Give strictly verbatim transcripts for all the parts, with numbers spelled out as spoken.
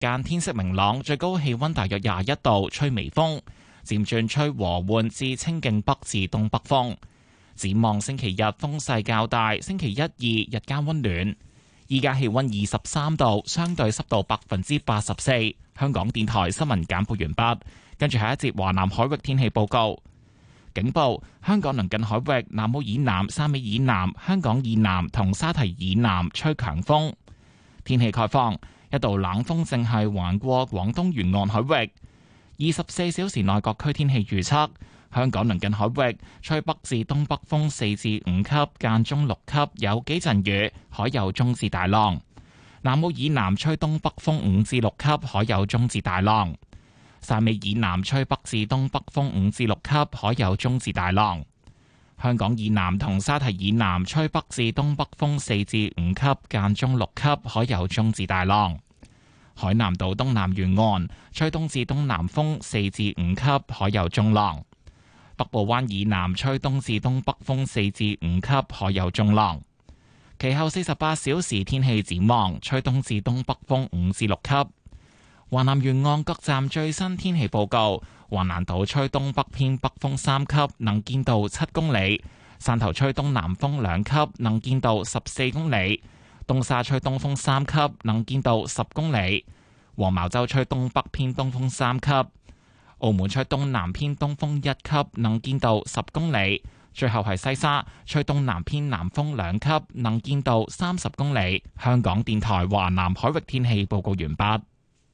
間天色明朗，最高氣溫大約廿一度，吹微風，漸轉吹和緩至清勁北至東北風。展望星期日風勢較大，星期一、二日間溫暖。依家氣溫二十三度，相對濕度百分之八十四。香港電台新聞簡報完畢，跟住下一節華南海域天氣報告。警報：香港鄰近海域、南澳以南、汕尾以南、香港以南同沙堤以南吹強風。天氣概況：一道冷鋒正係橫過廣東沿岸海域。二十四小時內各區天氣預測：香港鄰近海域吹北至東北風四至五級，間中六級，有幾陣雨，海有中至大浪。南澳以南吹東北風五至六級，海有中至大浪。汕尾以南吹北至東北風五至六級，海有中至大浪。香港以南同沙堤以南吹北至東北風四至五級，間中六級，海有中至大浪。海南島東南沿岸吹東至東南風四至五級，海有中浪。北部灣以南吹東至東北風四至五級，海有中浪。其後四十八小時天氣展望，吹東至東北風五至六級。華南沿岸各站最新天氣報告：橫瀾島吹東北偏北風三級，能見度七公里；汕頭吹東南風兩級，能見度十四公里；東沙吹東風三級，能見度十公里；黃茅洲吹東北偏東風三級；澳門吹東南偏東風一級，能見度十公里。最後係西沙吹東南偏南風兩級，能見度三十公里。香港電台華南海域天氣報告完畢。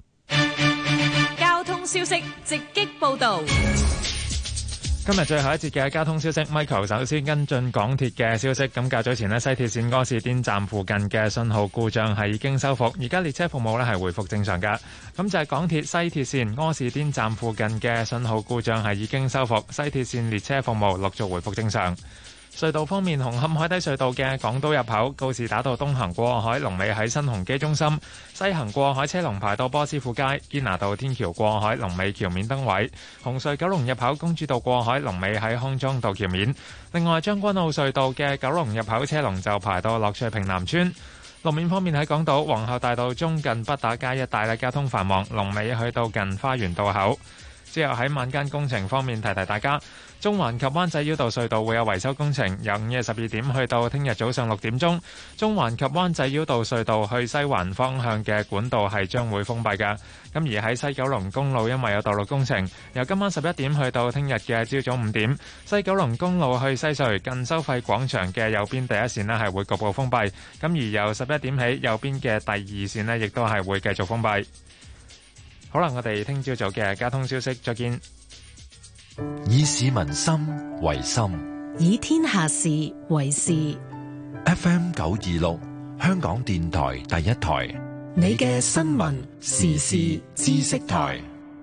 交通消息直擊報道。 今日最後一節嘅交通消息 ，Michael 首先跟進港鐵嘅消息。咁較早前呢，西鐵線柯士甸站附近嘅信號故障係已經修復，而家列車服務呢係回復正常㗎。咁就係港鐵西鐵線柯士甸站附近嘅信號故障係已經修復，西鐵線列車服務陸續回復正常。隧道方面，紅磡海底隧道嘅港島入口告士打道東行過海，龍尾喺新鴻基中心；西行過海車龍排到波斯富街。堅拿道天橋過海，龍尾橋面燈位。紅隧九龍入口公主道過海，龍尾喺康莊道橋面。另外，將軍澳隧道嘅九龍入口車龍就排到樂翠屏南村。路面方面，喺港島皇后大道中近畢打街一帶嘅交通繁忙，龍尾去到近花園道口。之後喺晚間工程方面，提提大家，中環及灣仔繞道隧道會有維修工程，由午夜十二點去到聽日早上六點鐘。中環及灣仔繞道隧道去西環方向嘅管道係將會封閉㗎。咁而喺西九龍公路，因為有道路工程，由今晚十一點去到聽日嘅朝早五點，西九龍公路去西隧近收費廣場嘅右邊第一線呢係會局部封閉。咁而由十一點起，右邊嘅第二線呢亦都係會繼續封閉。好啦，我哋聽朝早嘅交通消息，再見。 以市民心為心， 以天下事為事。 F M 九二六，香港電台第一台， 你嘅新聞時事知識台。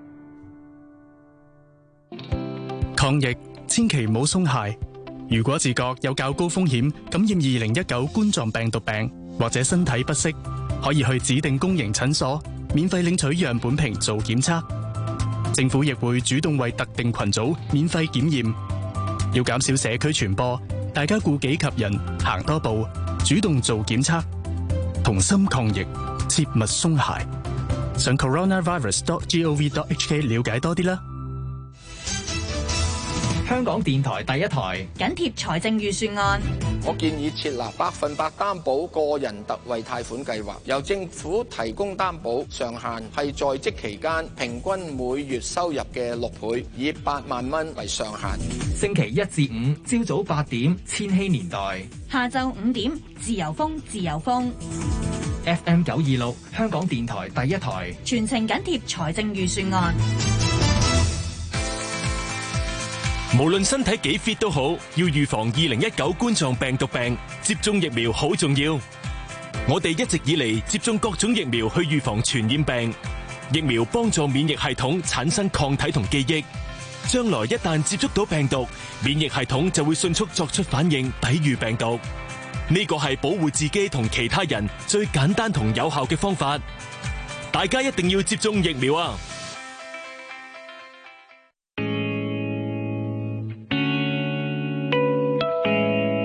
抗疫千祈唔好鬆懈。如果自覺有較高風險感染二零一九冠狀病毒病，或者身體不適，可以去指定公營診所免費領取樣本瓶做檢測。政府亦會主動為特定群組免費檢驗。要減少社區傳播，大家顧己及人，行多步，主動做檢測，同心抗疫，切勿鬆懈。上 coronavirus dot gov dot hk 了解多啲啦。 香港電台第一台緊貼財政預算案， 我建議設立百分百擔保個人特惠貸款計劃，由政府提供擔保，上限係在職期間平均每月收入嘅六倍，以八萬蚊為上限。 星期一至五朝早八點，千禧年代； 下晝五點，自由風，自由風。 F M 九二六，香港電台第一台， 全程緊貼財政預算案。 無論身體幾 fit 都好，要預防二零一九冠狀病毒病，接種疫苗好重要。我哋一直以嚟接種各種疫苗去預防傳染病，疫苗幫助免疫系統產生抗體同記憶，將來一旦接觸到病毒，免疫系統就會迅速作出反應，抵禦病毒。呢個係保護自己同其他人最簡單同有效嘅方法。大家一定要接種疫苗啊！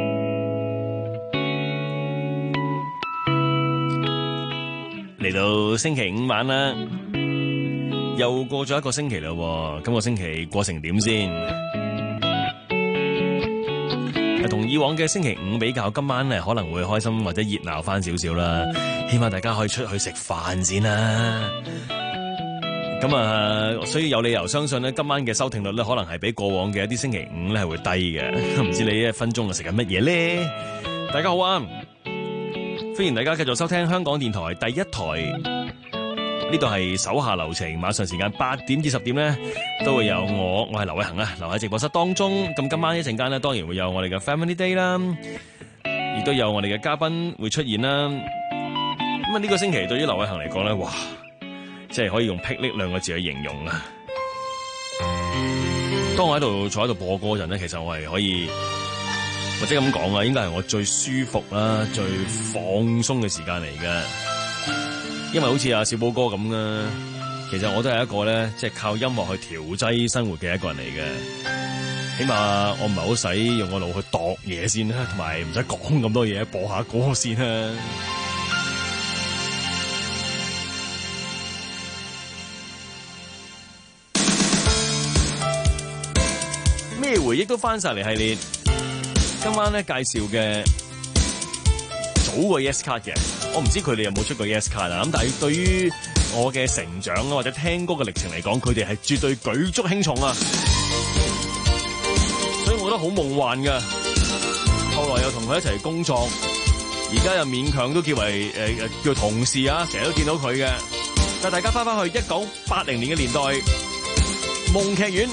嚟到星期五晚啦，又過咗一個星期啦，今個星期過成點先？同以往嘅星期五比較，今晚咧可能會開心或者熱鬧翻少少啦。希望大家可以出去食飯先啦。咁啊，所以有理由相信咧，今晚嘅收聽率咧，可能係比過往嘅一啲星期五咧係會低嘅。唔知你一分鐘啊食緊乜嘢咧？大家好啊，歡迎大家繼續收聽香港電台第一台。呢度係手下留情，晚上時間八點至十點咧，都會有我，我係劉偉恒啊，留喺直播室當中。咁今晚一陣間咧，當然會有我哋嘅 Family Day 啦，亦都有我哋嘅嘉賓會出現啦。咁啊，呢個星期對於劉偉恒嚟講咧，哇，即係可以用霹靂兩個字去形容啊！當我喺度坐喺度播歌嗰陣咧，其實我係可以，或者咁講啊，應該係我最舒服啦、最放鬆嘅時間嚟嘅。因為好似阿小寶哥咁啦，其實我都係一個咧，即係靠音樂去調劑生活嘅一個人嚟嘅。起碼我唔係好使用個腦去度嘢先啦，同埋唔使講咁多嘢，播下歌先啦。咩回憶都翻晒嚟系列，今晚咧介紹嘅早個 Yes Card 嘅。我唔知佢哋有冇出過 Yes Card 啊，咁但係對於我嘅成長啊或者聽歌嘅歷程嚟講，佢哋係絕對舉足輕重啊，所以我覺得好夢幻噶。後來又同佢一齊工作，而家又勉強都叫為誒誒、呃、叫同事啊，成日都見到佢嘅。但係大家翻翻去一九八零年嘅年代，夢劇院。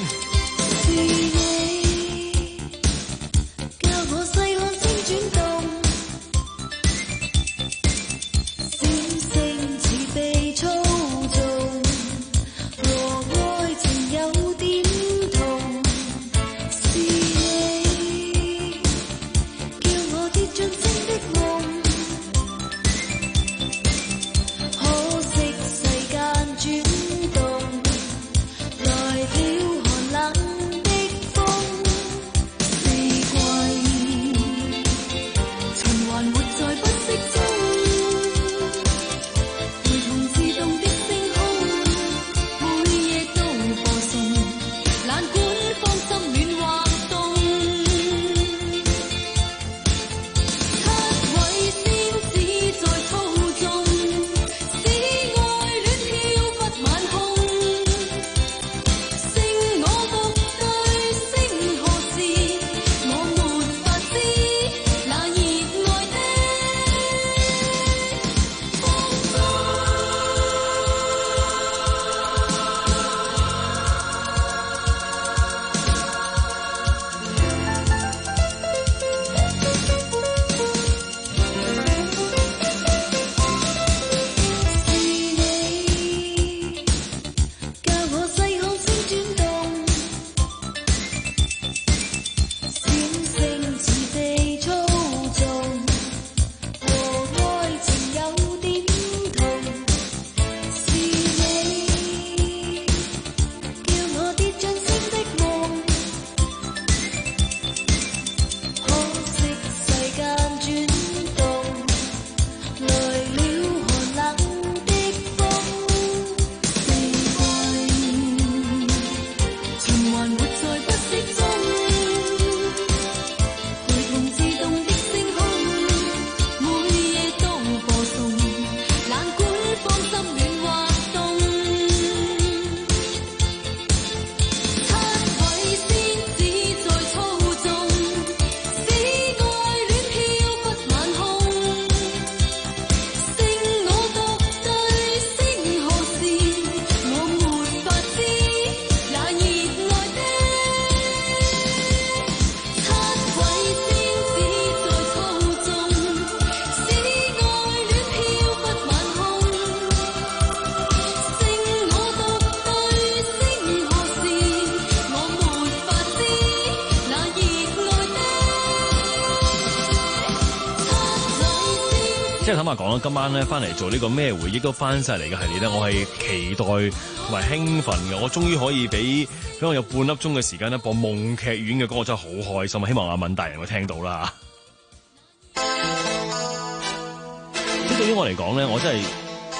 即係坦白講啦，今晚咧翻嚟做呢個咩回憶都翻晒嚟嘅系列咧，我係期待同埋興奮嘅。我終於可以俾俾我有半粒鐘嘅時間咧播夢劇院嘅歌，我真係好開心啊！希望阿敏大人會聽到啦。即對於我嚟講咧，我真係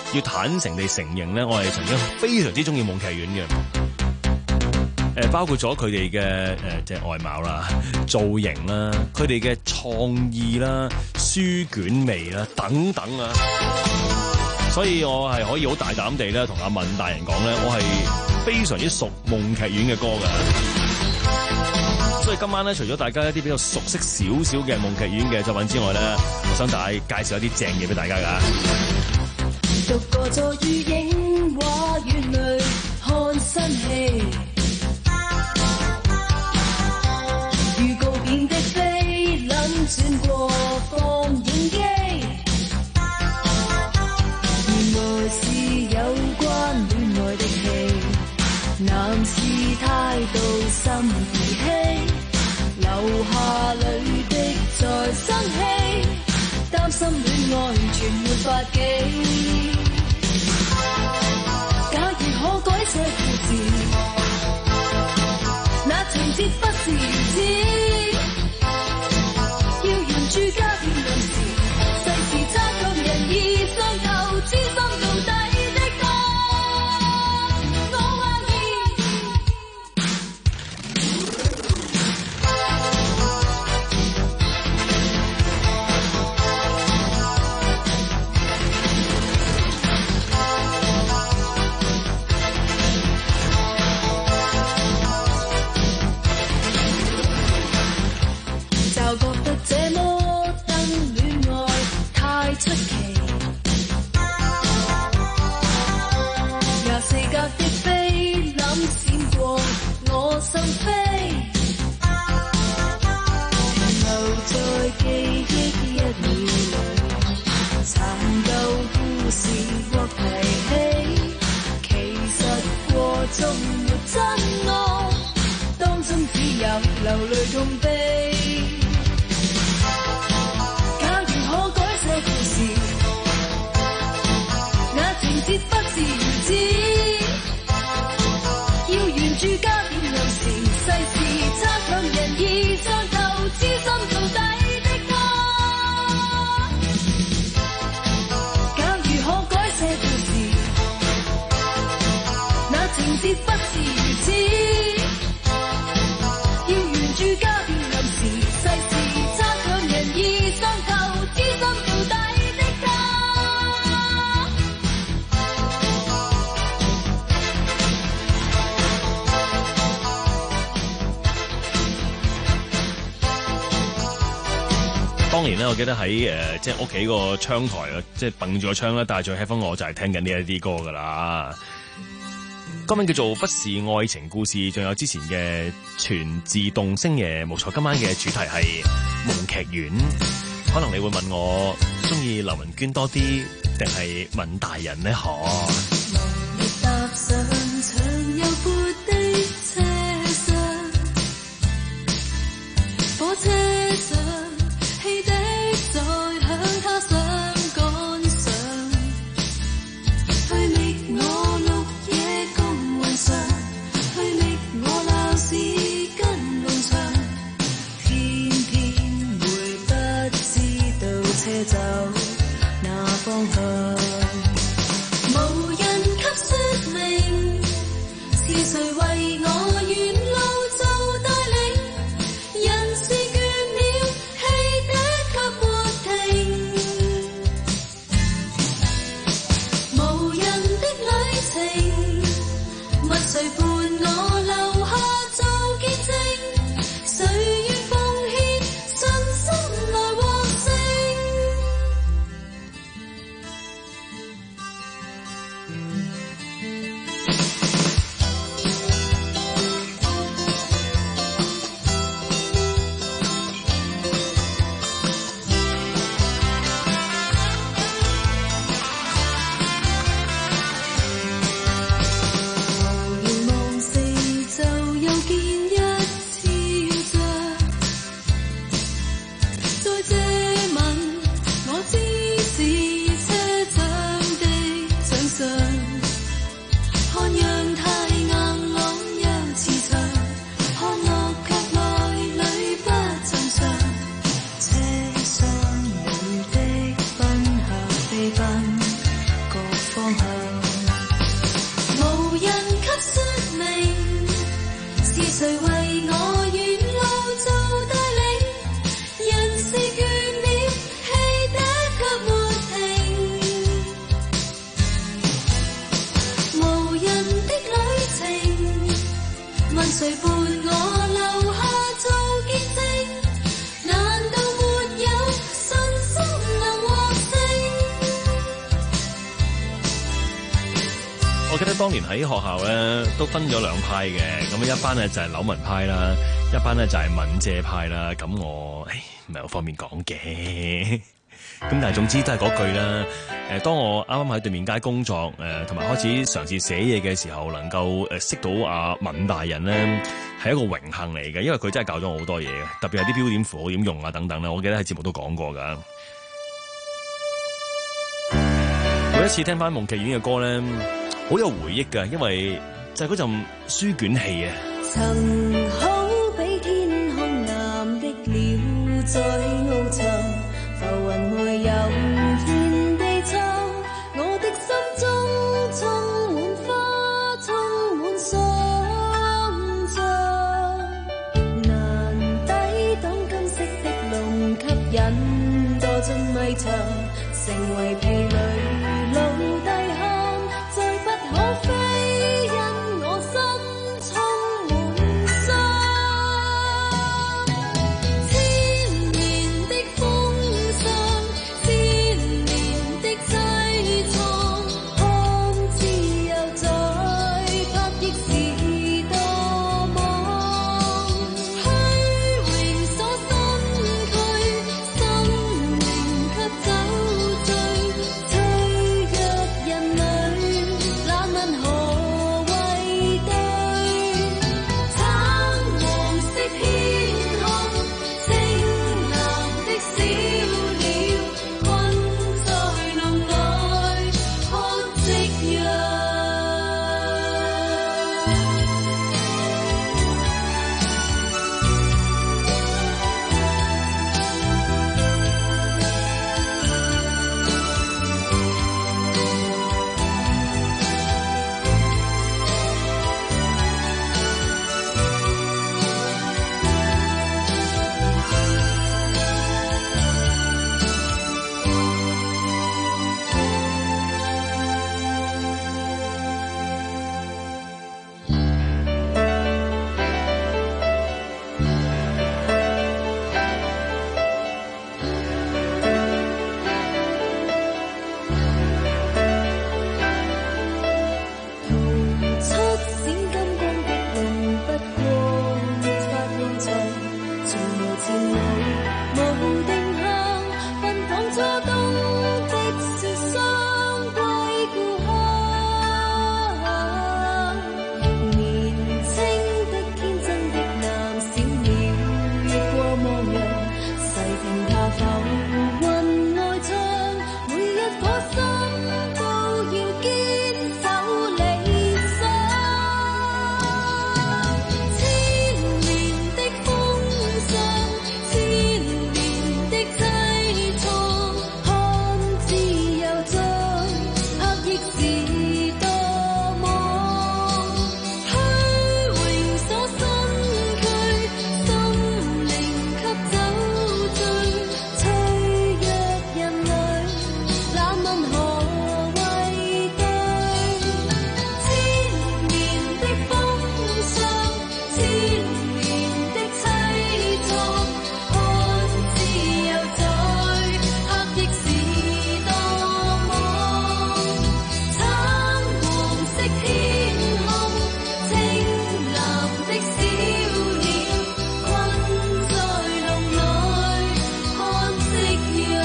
要坦誠地承認咧，我係曾經非常之中意夢劇院嘅。誒，包括咗佢哋嘅誒即係外貌啦、造型啦、佢哋嘅創意啦、書卷味啦等等啊。所以我係可以好大膽地咧同阿敏大人講咧，我係非常之熟夢劇院嘅歌㗎。所以今晚咧，除咗大家一啲比較熟悉少少嘅夢劇院嘅作品之外咧，我想大家介紹一啲正嘢俾大家㗎。 獨個坐於影畫院裏看新戲，預告片的菲林轉過放映機，原來是有關戀愛的戲，男士態度心兒戲，留下淚的在生氣，擔心戀愛全沒法紀。假如可改寫故事，那情節不是如此。要原著加添論詞，世事差強人意，相投知心到底的歌，我懷疑。流淚痛悲，假如可改寫故事，那情節不是如此。要原著加點論詞，世事差強人意，相投知心到底的歌。假如可改寫故事，那情節不是如此。 當年咧，我記得喺誒、呃、即係屋企個窗台啊，即係掟住個窗咧，帶住 headphone，我就係聽緊呢一啲歌噶啦。歌名叫做《不是愛情故事》，仲有之前嘅全自動星夜。冇錯，今晚嘅主題係夢劇院。可能你會問我中意劉文娟多啲，定係敏大人呢？嗬。 踏上長又闊的車廂，火車上汽笛在響，他想趕上，去覓我綠野公雲上，去覓我鬧市跟農場，偏偏會不知道車走那方向，無人是誰為我沿路做帶領？人是倦了，氣得卻沒停。無人的旅程，問誰伴我留下做見證？難道沒有信心能獲勝？ 我記得當年喺學校咧都分咗兩派嘅，咁一班咧就係柳文派啦，一班咧就係敏姐派啦。咁我誒唔係好方便講嘅，咁但係總之都係嗰句啦。誒，當我啱啱喺對面街工作，誒同埋開始嘗試寫嘢嘅時候，能夠誒識到阿敏大人咧，係一個榮幸嚟嘅，因為佢真係教咗我好多嘢嘅，特別係啲標點符號點用啊等等啦。我記得喺節目都講過㗎。每一次聽翻夢劇院嘅歌咧，好有回憶㗎，因為就係嗰陣書卷氣啊！ 曾好比天空藍的鳥在翱翔，浮雲外悠然地唱，我的心中充滿花，充滿想像，難抵擋金色的龍吸引墮進迷牆，成為疲累奴隸漢，再不可飛，因我心充滿傷。千年的風霜，千年的凄愴，看自由在拍翼時多麼虛榮所身軀，心靈給酒醉，脆弱人類，難問何謂對？橙黃色天空，青藍的小鳥，困在籠內看夕陽。出閃金光的龍，不過沒法控場，從無前路無定向，奔放初冬的雪霜歸故鄉。年輕的天真的男小鳥，越過望洋，細聽他浮雲外唱，每一顆心都要堅守理想。千年的風霜，千年的凄愴，看自由在拍翼時多麼虛榮所身軀，心靈給酒醉，脆弱人類，難問何謂對？千年的風霜，千年的凄愴，看自由在拍翼時多麼橙黃色天空，青藍的小鳥，困在籠內看夕陽。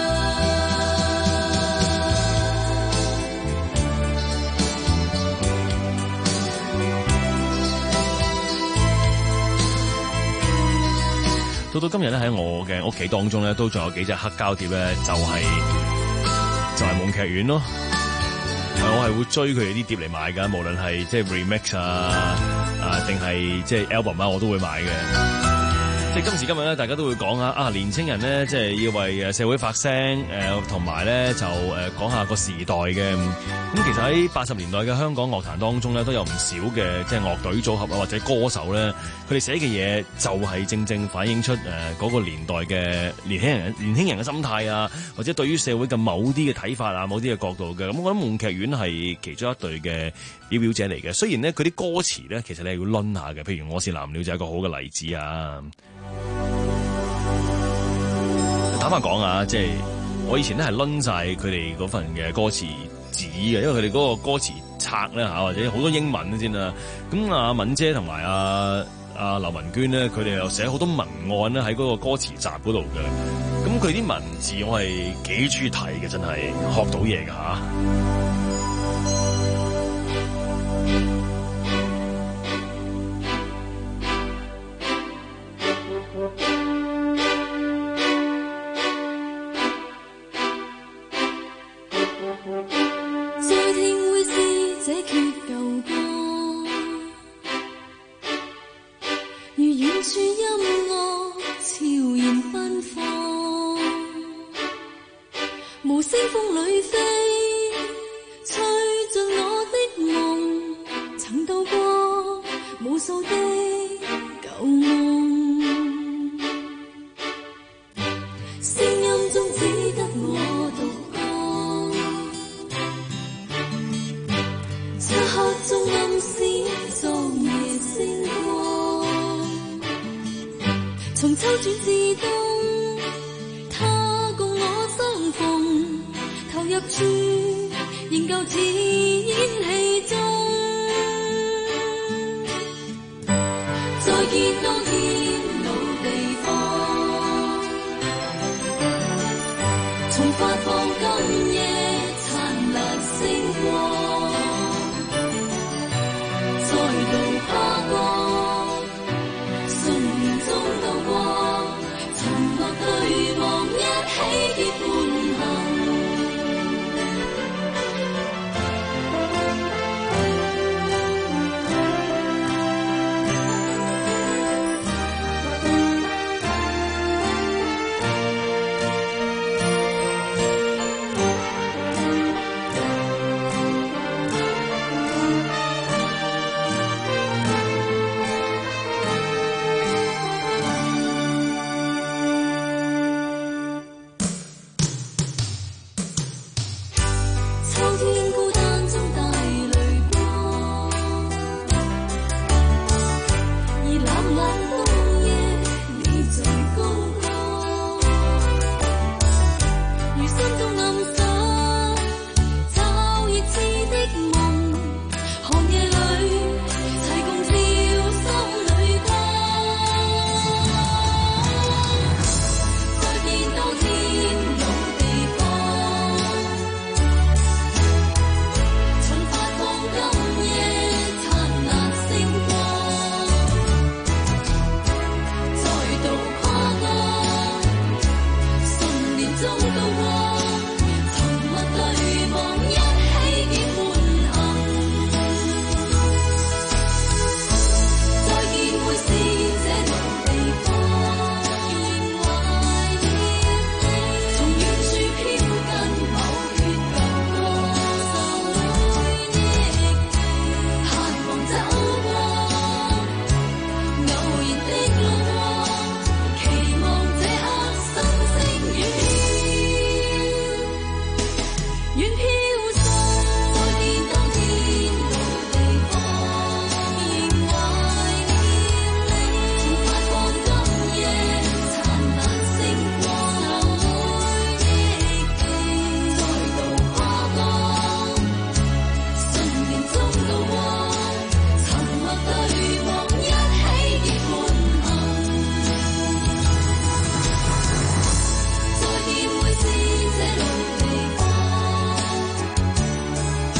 到到今日咧，喺我嘅屋企當中咧，都仲有幾隻黑膠碟咧，就係、就係、夢劇院咯。我係會追佢哋啲碟嚟買㗎，無論係即係 remix 啊啊，定係即係 album 啊，我都會買嘅。 即係今時今日咧，大家都會講啊，啊年青人咧，即係要為誒社會發聲，誒同埋咧就誒講下個時代嘅。咁其實喺八十年代嘅香港樂壇當中咧，都有唔少嘅即係樂隊組合啊，或者歌手咧，佢哋寫嘅嘢就係正正反映出誒嗰個年代嘅年輕人年輕人嘅心態啊，或者對於社會嘅某啲嘅睇法啊，某啲嘅角度嘅。咁我諗夢劇院係其中一隊嘅表表者嚟嘅。雖然咧佢啲歌詞咧，其實你係要掄下嘅，譬如我是藍鳥就係一個好嘅例子啊。坦白講啊，即係我以前咧係掄晒佢哋嗰份嘅歌詞紙嘅，因為佢哋嗰個歌詞冊咧嚇，或者好多英文先啦。咁阿敏姐同埋阿阿劉文娟咧，佢哋又寫好多文案咧喺嗰個歌詞集嗰度嘅。咁佢啲文字我係幾中意睇嘅，真係學到嘢㗎嚇。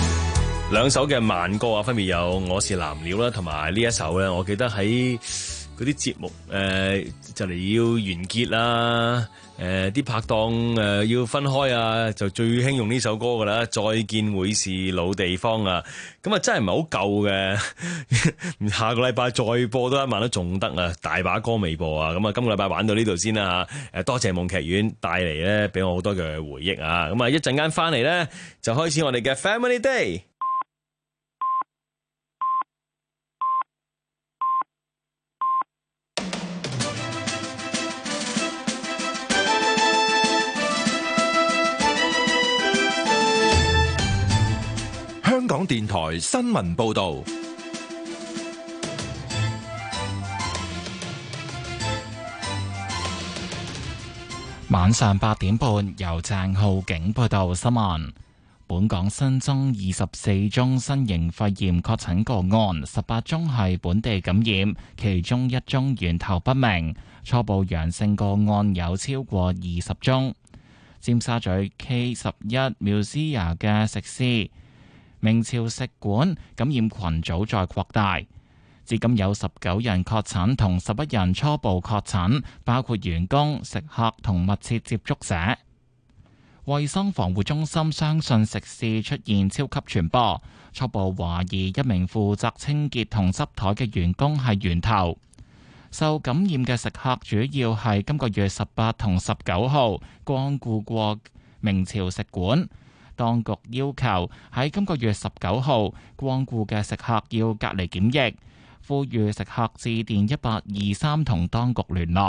兩首嘅慢歌啊，分別有《我是藍鳥》啦，同埋呢一首咧，我記得喺嗰啲節目誒就嚟要完結啦，誒、呃、啲拍檔誒、呃、要分開啊，就最興用呢首歌噶啦，再見會是老地方啊，咁啊真係唔係好夠嘅，下個禮拜再播多一晚都仲得啊，大把歌未播啊，咁啊今個禮拜玩到呢度先啦嚇，誒多謝夢劇院帶嚟咧俾我好多嘅回憶啊，咁啊一陣間翻嚟咧就開始我哋嘅 Family Day。 香港電台新聞報道， 晚上八點半由鄭浩景報道新聞。本港新增二十四宗新型肺炎確診個案，十八宗係本地感染，其中一宗源頭不明。初步陽性個案有超過二十宗。尖沙咀 K 十一 Musea 嘅食肆明朝食館感染群組再擴大，至今有十九人確診同十一人初步確診，包括員工、食客同密切接觸者。衛生防護中心相信食肆出現超級傳播，初步懷疑一名負責清潔同執台嘅員工係源頭。受感染嘅食客主要係今個月十八同十九號光顧過明朝食館。當局要求喺今個月十九號光顧嘅食客要隔離檢疫，呼籲食客致電一八二三同當局聯絡。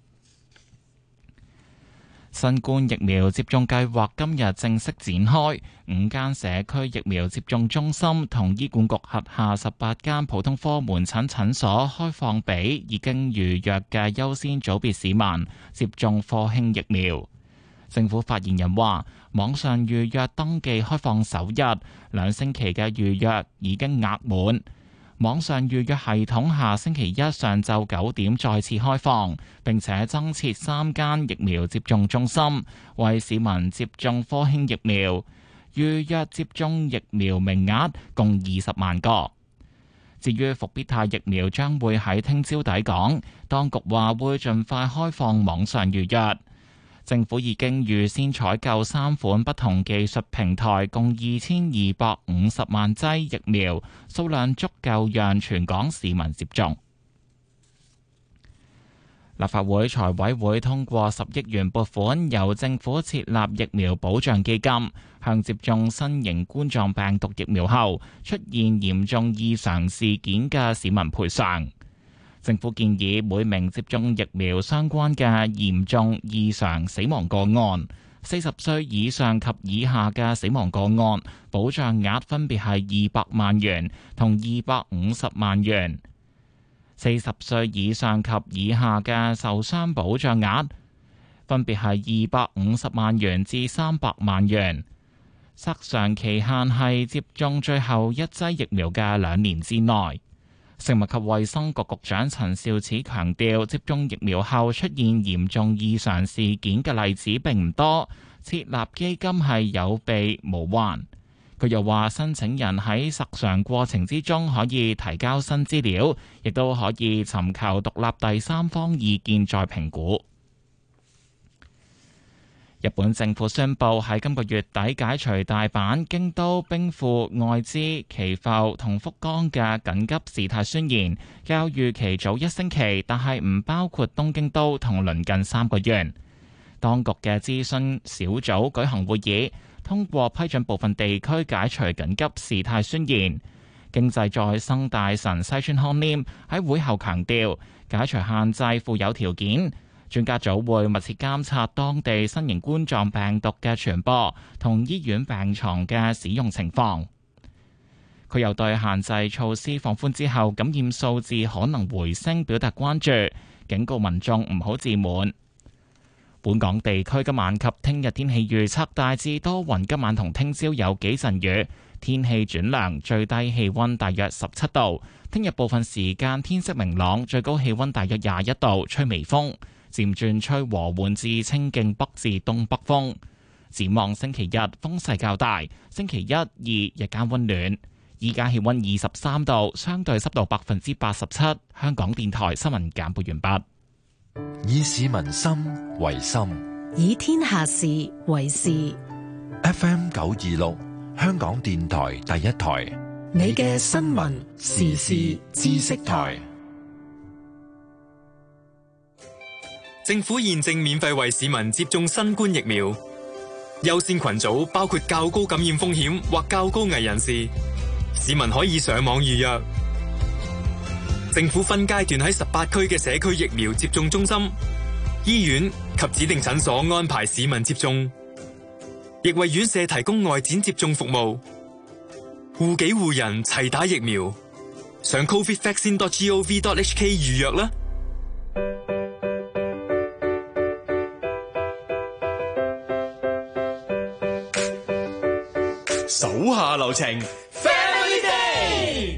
新冠疫苗接種計劃今日正式展開，五間社區疫苗接種中心同醫管局轄下十八間普通科門診診所開放俾已經預約嘅優先組別市民接種科興疫苗。政府發言人話，網上預約登記開放首日，兩星期嘅預約已經額滿。網上預約系統下星期一上晝九點再次開放，並且增設三間疫苗接種中心，為市民接種科興疫苗。預約接種疫苗名額共二十萬個。至於復必泰疫苗將會喺聽朝抵港，當局話會盡快開放網上預約。政府已經預先採購三款不同技術平台，共二千二百五十萬劑疫苗，數量足夠讓全港市民接種。立法會財委會通過十億元撥款，由政府設立疫苗保障基金，向接種新型冠狀病毒疫苗後出現嚴重異常事件嘅市民賠償。政府建議每名接種疫苗相關嘅嚴重異常死亡個案，四十歲以上及以下嘅死亡個案，保障額分別係二百萬元同二百五十萬元；四十歲以上及以下嘅受傷保障額分別係二百五十萬元至三百萬元。索償期限係接種最後一劑疫苗嘅兩年之內。食物及衛生局局長陳肇始強調，接種疫苗後出現嚴重異常事件嘅例子並唔多，設立基金係有備無患。佢又話，申請人喺索償過程之中可以提交新資料，亦都可以尋求獨立第三方意見再評估。日本政府宣布喺今個月底解除大阪、京都、兵庫、愛知、岐阜同福岡嘅緊急事態宣言，較預期早一星期，但係唔包括東京都同鄰近三個縣。當局嘅諮詢小組舉行會議，通過批准部分地區解除緊急事態宣言。經濟再生大臣西村康稔喺會後強調，解除限制附有條件。專家組會密切監察當地新型冠狀病毒嘅傳播同醫院病床嘅使用情況。佢又對限制措施放寬之後感染數字可能回升表達關注，警告民眾唔好自滿。本港地區今晚及聽日天氣預測大致多雲，今晚同聽朝有幾陣雨，天氣轉涼，最低氣溫大約十七度。聽日部分時間天色明朗，最高氣溫大約廿一度，吹微風。漸轉吹和緩至清勁北至東北風。展望星期日風勢較大，星期一、二日間溫暖。 依家氣溫二十三度，相對濕度百分之八十七。香港電台新聞簡報完畢。 以市民心為心， 以天下事為事。 F M 九二六，香港電台第一台， 你嘅新聞時事知識台。 政府現正免費為市民接種新冠疫苗，優先群組包括較高感染風險或較高危人士，市民可以上網預約。政府分階段喺十八區嘅社區疫苗接種中心、醫院及指定診所安排市民接種，亦為院舍提供外展接種服務。護己護人齊打疫苗，上 covid vaccine dot gov dot h k 預約啦。 手下留情 ，Family Day。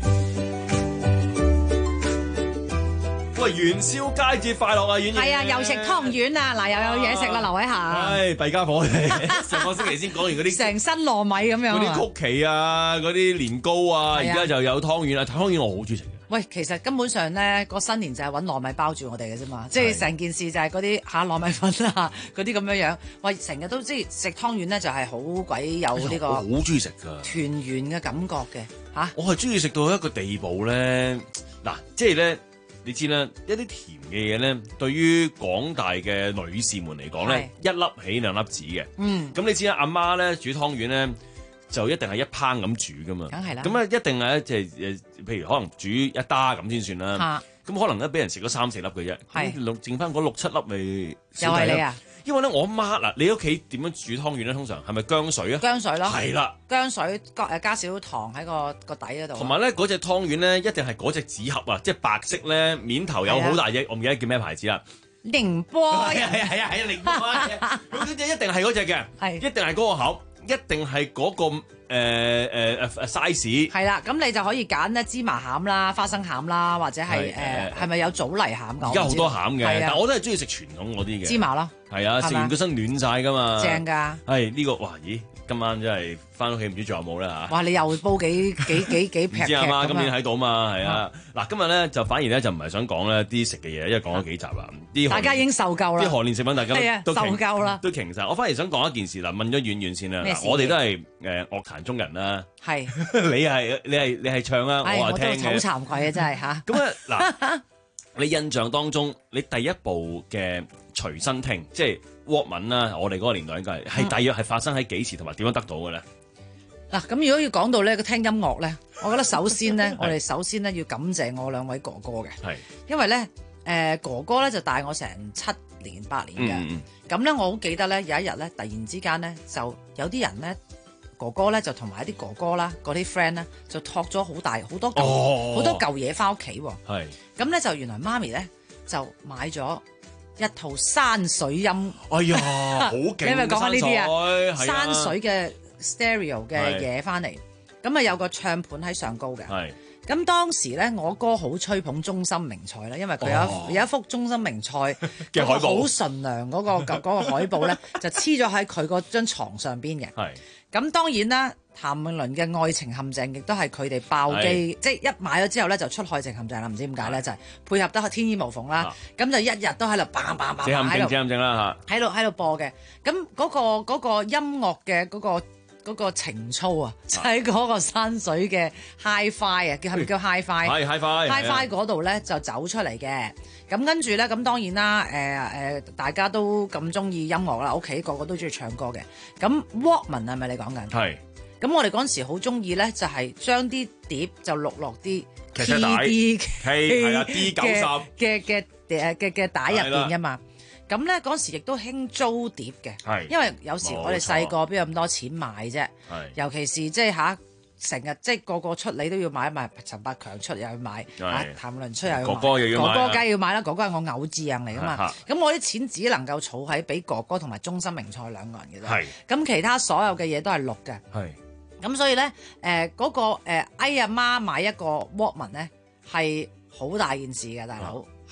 喂，元宵佳節快樂啊！婉瑩係啊，又食湯圓啊！嗱，又有嘢食啦，留喺下。 唉，弊家伙嚟！上個星期先講完嗰啲成身糯米咁樣。 嗰啲曲奇啊，嗰啲年糕啊，而家就有湯圓啦。湯圓我好中意食嘅。 喂，其實根本上咧，個新年就係揾糯米包住我哋嘅啫嘛，即係成件事就係嗰啲嚇糯米粉啊，嗰啲咁樣樣。喂，成日都知食湯圓咧，就係好鬼有呢個。 我好中意食㗎。 團圓嘅感覺嘅嚇。 我係中意食到一個地步咧，嗱，即係咧。你知啦，一啲甜嘅嘢咧，對於廣大嘅女士們嚟講咧，一粒起兩粒止嘅。嗯，咁你知啦，阿媽咧煮湯圓咧，就一定係一烹咁煮噶嘛。梗係啦。咁啊，一定係即係誒，譬如可能煮一打咁先算啦。嚇。咁可能咧，俾人食咗三四粒嘅啫。係。六剩翻嗰六七粒咪。又係你啊？因為咧，我媽嗱，你屋企點樣煮湯圓咧？通常係咪薑水啊？薑水咯。係啦。薑水加誒加少少糖喺個個底嗰度。同埋咧，嗰隻湯圓咧，一定係嗰隻紙盒啊，即係白色咧，面頭有好大隻，我唔記得叫咩牌子啦。寧波。係啊係啊係啊係啊寧波啊！咁嗰隻一定係嗰隻嘅，係一定係嗰個盒，一定係嗰個。誒誒誒 size 係啦，咁你就可以揀咧芝麻餡啦、花生餡啦，或者係誒係咪有棗泥餡㗎？而家好多餡嘅，但我都係中意食傳統嗰啲嘅芝麻咯。係啊，食完個身暖晒㗎嘛，正㗎。係呢個哇咦，今晚真係翻屋企唔知仲有冇咧嚇。哇！你又煲幾幾幾幾劈劇咁啊？唔知啊嘛，今年喺度嘛，係啊。嗱，今日咧就反而咧就唔係想講咧啲食嘅嘢，因為講咗幾集啦。啲大家已經受夠啦。啲賀年食品大家都受夠啦，都停晒。我反而想講一件事啦，問咗遠遠先啦。我哋都係誒樂壇中人啦，係你係你係你係唱啊，我係聽嘅。我都好慚愧啊，真係吓。咁啊嗱，你印象當中，你第一部嘅隨身聽，即係 Walkman 啦，我哋嗰個年代應該係係大約係發生喺幾時，同埋點樣得到嘅咧？嗱，咁如果要講到咧個聽音樂咧，我覺得首先咧，我哋首先咧要感謝我兩位哥哥嘅，係因為咧誒哥哥咧就大我成七年八年嘅，咁咧我好記得咧有一日咧突然之間咧就有啲人咧。哥哥咧就同埋一啲哥哥啦，嗰啲 friend 咧就托咗好大好多嚿好、哦、多嚿嘢翻屋企喎。係咁咧就原來媽咪咧就買咗一套山水音。哎呀，好勁！你咪講下呢啲啊，山水嘅 stereo 嘅嘢翻嚟，咁啊有個唱盤喺上高嘅。係咁當時咧，我哥好吹捧中森明菜啦，因為佢有、哦、有一幅中森明菜嘅海報，好純良嗰、嗰個嗰個海報咧，就黐咗喺佢嗰張床上邊嘅。係咁當然啦，譚詠麟嘅《愛情陷阱》亦都係佢哋爆機，即係一買咗之後咧就出《愛情陷阱》啦，唔知點解咧就係、是、配合得天衣無縫啦，咁、啊、就一日都喺度砰砰砰喺度啦嚇，喺度喺度播嘅。咁嗰、嗰個嗰個音樂嘅嗰、嗰個。嗰個情操啊，就喺嗰個山水嘅 Hi-Fi 啊，叫係咪叫 Hi-Fi？係 Hi-Fi，Hi-Fi 嗰度咧就走出嚟嘅。咁跟住咧，咁當然啦，誒、呃、誒，大家都咁中意音樂啦，屋企個個都中意唱歌嘅。咁 Walkman 係咪你講緊？係。咁我哋嗰陣時好中意咧，就係將啲碟就錄落啲 T D 嘅 D 九十嘅嘅誒嘅嘅帶入邊㗎嘛。咁咧嗰時亦都興租碟嘅，因為有時我哋細個邊有咁多錢買啫，尤其是即係嚇成日即係個個出你都要買，買陳百強出又要買，啊譚麟出又要買，哥哥又要買，哥哥梗係要買啦，哥哥係我偶像嚟噶嘛，咁我啲錢只能夠儲喺俾哥哥同埋中森明菜兩個人嘅啫，咁其他所有嘅嘢都係錄嘅，咁所以咧誒嗰個誒哎阿媽買一個 Walkman 咧係好大件事嘅，大佬嚇。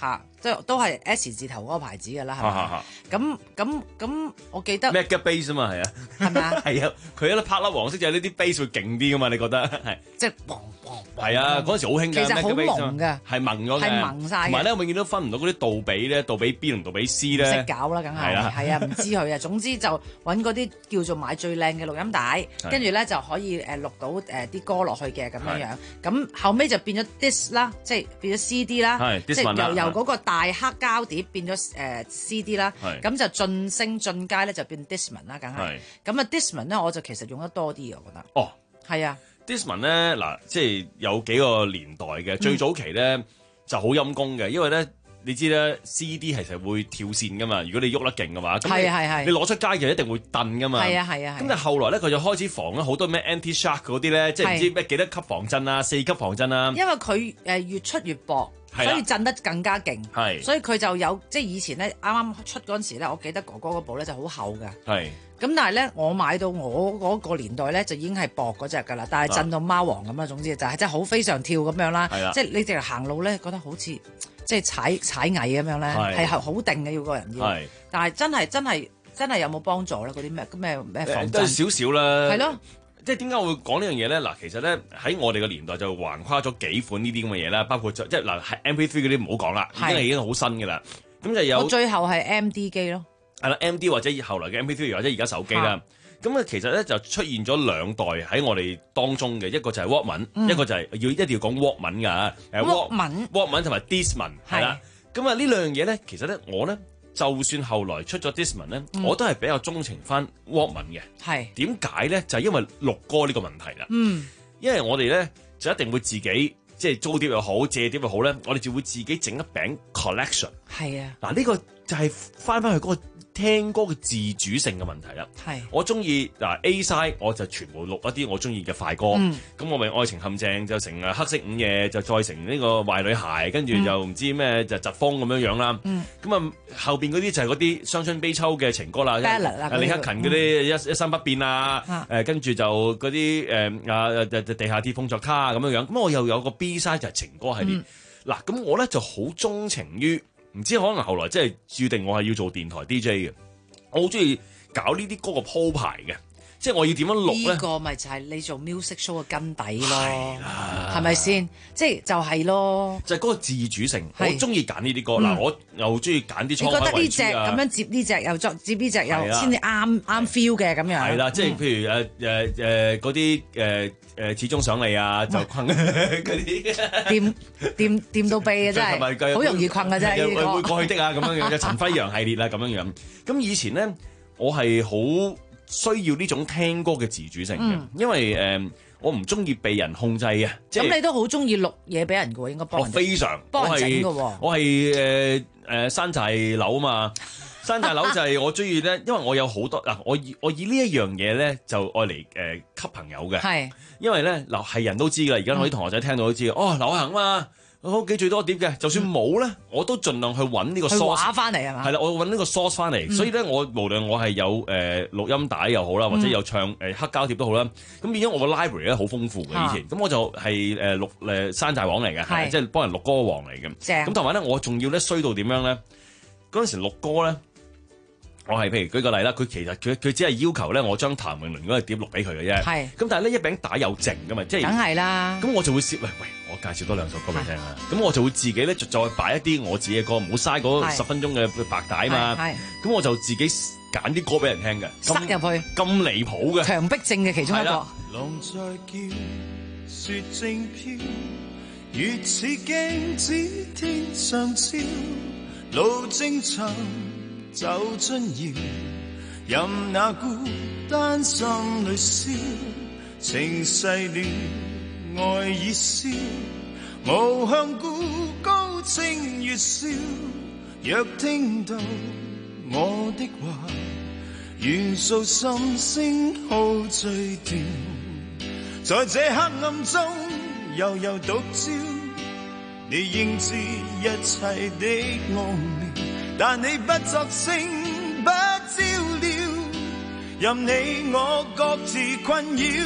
都都係 S 字頭嗰個牌子㗎啦，係咪？咁咁咁，我記得 Mega Base 啊嘛，係啊， 係咪啊？ 係啊，佢一粒拍粒黃色就係呢啲 base 會勁啲㗎嘛，你覺得係？ 即係黃黃。 係啊，嗰陣時好興㗎， 其實好蒙㗎， 係蒙咗嘅， 係蒙晒嘅。 同埋咧，永遠都分唔到嗰啲杜比咧，杜比 B 同杜比 C 咧， 唔識搞啦，梗係係啊，唔知佢啊。總之就揾嗰啲叫做買最靚嘅錄音帶，跟住咧就可以誒錄到誒啲歌落去嘅咁樣樣。咁後尾就變咗 disc 啦，即係變咗 C D 啦，即係由由嗰個大黑膠碟變咗誒 C D 啦。咁就晉升進階咧就變 Discman 啦，梗係。咁啊 Discman 咧我就其實用得多啲，我覺得。 哦， 係啊。 Discman 咧嗱，即係有幾個年代嘅，最早期咧就好陰功嘅，因為咧你知咧 C D 其實會跳線噶嘛，如果你喐得勁嘅話，咁你你攞出街其實一定會蹬噶嘛。係啊係啊。咁但係後來咧佢就開始防咗好多咩 anti-shock 嗰啲咧，即係唔知咩幾多級防震啊，四級防震啊。 因為佢誒越出越薄，所以震得更加勁。係。所以佢就有即係以前咧啱啱出嗰陣時咧，我記得哥哥嗰部咧就好厚嘅。係。咁但係咧，我買到我嗰個年代咧，就已經係薄嗰隻㗎啦。但係震到貓王咁啊，總之就係即係好非常跳咁樣啦。即係你淨係行路咧，覺得好似即係踩踩蟻咁樣咧，係好定嘅要個人要。但係真係真係真係有冇幫助咧？嗰啲咩咩咩防震？ 都少少啦。 係咯。 即係點解我會講呢樣嘢咧？嗱，其實咧喺我哋嘅年代就橫跨咗幾款呢啲咁嘅嘢啦，包括即係嗱係 M P 三嗰啲唔好講啦，已經係已經好新㗎啦。咁就有我最後係 M D 機咯。 係啦 ，M D 或者後來嘅 M P 三或者而家手機啦，咁啊其實咧就出現咗兩代喺我哋當中嘅，一個就係 Walkman，、嗯、一個就係要一定要講 Walkman 㗎，誒 Walkman、 Walkman 同埋 Discman 係啦。咁啊呢兩樣嘢咧，其實咧我咧就算後來出咗 Discman 咧，嗯、我都係比較鍾情翻 Walkman 嘅。係點解咧？就係、是、因為錄歌呢個問題啦。嗯，因為我哋咧就一定會自己。即係租碟又好，借碟又好咧，我哋就會自己整一餅 collection。係啊，嗱呢個就係翻翻去嗰個聽歌嘅自主性嘅問題啦。係，我中意嗱 A side，我就全部錄一啲我中意嘅快歌。咁、嗯、我咪愛情陷阱就成誒黑色午夜，就再成呢個壞女孩，跟住就唔知咩就疾風咁樣樣啦。咁、嗯、啊後邊嗰啲就係嗰啲傷春悲秋嘅情歌啦。Ballad 李克勤嗰啲一一生不變啊，誒跟住就嗰啲誒啊地下鐵鳳作他咁樣樣。咁我又有個 B side 就係情歌系列。嗱、嗯，咁我咧就好鍾情於。唔知可能後來即係註定我係要做電台 D J 嘅，我好中意搞呢啲歌嘅鋪排嘅，即係我要點樣錄咧？呢個咪就係你做 music show 嘅根底咯，係咪先？即係就係咯，就係嗰個自主性，我中意揀呢啲歌。嗱、嗯，我又中意揀啲。你覺得呢隻咁樣接呢隻又作接呢隻又先至啱啱 feel 嘅咁樣？係啦，即係譬如誒誒誒嗰啲誒。誒始終想你啊，就困嗰啲掂掂掂到痹啊，真係好容易困嘅啫。呢個會過去的啊，咁樣樣嘅陳輝陽系列啦，咁樣樣。咁以前咧，我係好需要呢種聽歌嘅自主性嘅，嗯、因為誒、呃、我唔中意被人控制嘅。咁、嗯、你都好中意錄嘢俾人嘅喎，應該幫人。我非常幫人整嘅喎。我係誒誒山寨樓啊嘛。山寨樓就係我中意咧，因為我有好多嗱，我以我以呢一樣嘢咧就愛嚟誒吸朋友嘅，係因為咧嗱係人都知噶，而家我啲同學仔聽到都知，嗯、哦流行嘛，我屋企最多碟嘅，就算冇咧，我都盡量去揾呢個 source 翻嚟係嘛，係啦，我揾呢個 source 翻嚟，嗯、所以咧我無論我係有誒、呃、錄音帶又好啦，或者有唱誒、呃、黑膠碟都好啦，咁變咗我個 library 咧好豐富嘅以前，咁、啊、我就係誒錄誒山寨王嚟嘅，即係幫人錄歌王嚟嘅，咁同埋咧我仲要咧衰到點樣咧？嗰陣時錄歌咧。我係譬如舉個例啦，佢其實佢佢只係要求咧，我將譚詠麟嗰個碟錄俾佢嘅啫。係。咁但係呢，一餅帶有剩噶嘛，即係。梗係啦。咁我就會攝，喂喂，我介紹多兩首歌俾你聽啊。咁我就會自己咧，再擺一啲我自己嘅歌，唔好嘥嗰十分鐘嘅白帶嘛。係。咁我就自己揀啲歌俾人聽嘅。塞入去。咁離譜嘅。強迫症嘅其中一個。浪在叫，雪正飄，月似鏡子天上照，路正長。走進謠，任那孤單心裏燒，情逝了，愛已消，無向故高清月笑。若聽到我的話，願訴心聲好醉掉，在這黑暗中悠悠獨照，你應知一切的奧妙。但你不作聲，不照料，任你我各自困擾。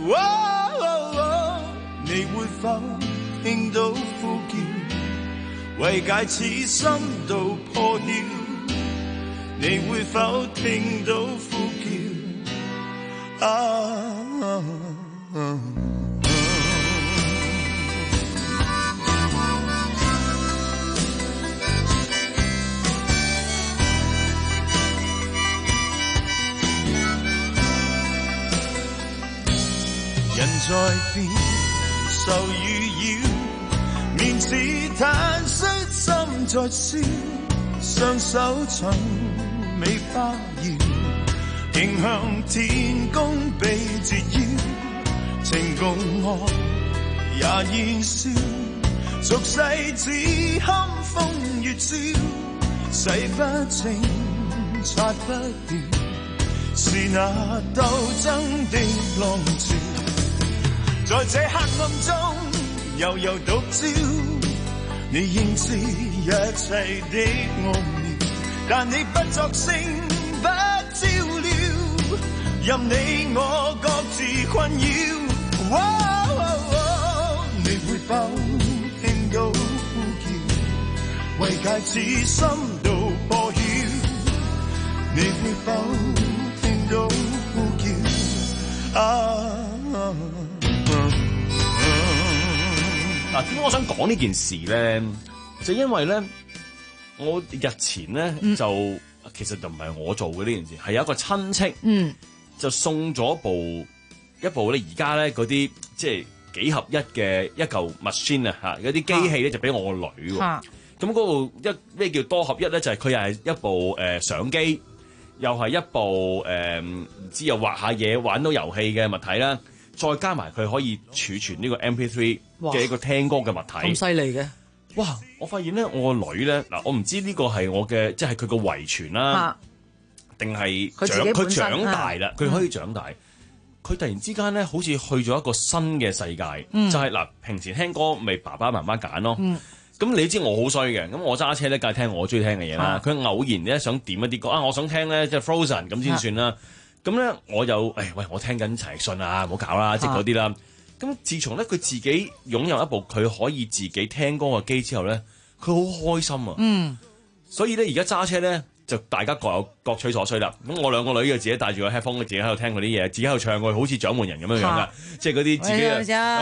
哦哦哦、你會否聽到呼叫？ 為解此心度破曉，你會否聽到呼叫？啊啊啊人在變，受與擾，面似炭疽，心在燒，雙手尋美花搖，迎向天公被折腰，情共愛也燃燒，俗世只堪風月照，洗不清，擦不掉，是那鬥爭的浪潮。在這黑暗中悠悠獨照，你應知一切的奧妙，但你不作聲不照料，任你我各自困擾。哦哦哦、你會否聽到呼叫，為解此心度破曉？你會否聽到呼叫？啊啊嗱，點解我想講呢件事咧？就因為咧，我日前咧、嗯、就其實就唔係我做嘅呢件事，係有一個親戚，嗯，就送咗部一部咧，而家咧嗰啲即係幾合一嘅一嚿 machine 啊，嚇，嗰啲機器咧就俾我個女喎。咁嗰部一咩叫多合一咧？就係佢又係一部誒、呃、相機，又係一部誒唔知又畫下嘢、玩到遊戲嘅物體啦。再加埋佢可以儲存呢個 M P 三 嘅一個聽歌嘅物體， 咁犀利嘅！ 哇！我發現咧，我個女咧嗱，我唔知呢個係我嘅，即係佢個遺傳啦，定係長佢長大啦，佢可以長大。佢、嗯、突然之間咧，好似去咗一個新嘅世界，嗯、就係、是、嗱，平時聽歌咪爸爸媽媽揀咯。咁、嗯、你知我好衰嘅，咁我揸車咧梗係聽我中意聽嘅嘢啦。佢、啊、偶然咧想點一啲歌啊，我想聽咧即係 Frozen 咁先算啦。咁咧，我又誒喂，我聽緊陳奕迅啊，唔好搞啦，即係嗰啲啦。咁自從咧佢自己擁有一部佢可以自己聽歌嘅機之後咧，佢好開心啊。嗯，所以咧而家揸車咧就大家各有各取所需啦。咁我兩個女就自己帶住個 headphone，自己喺度聽嗰啲嘢，自己喺度唱，佢好似掌門人咁樣樣噶，即係嗰啲自己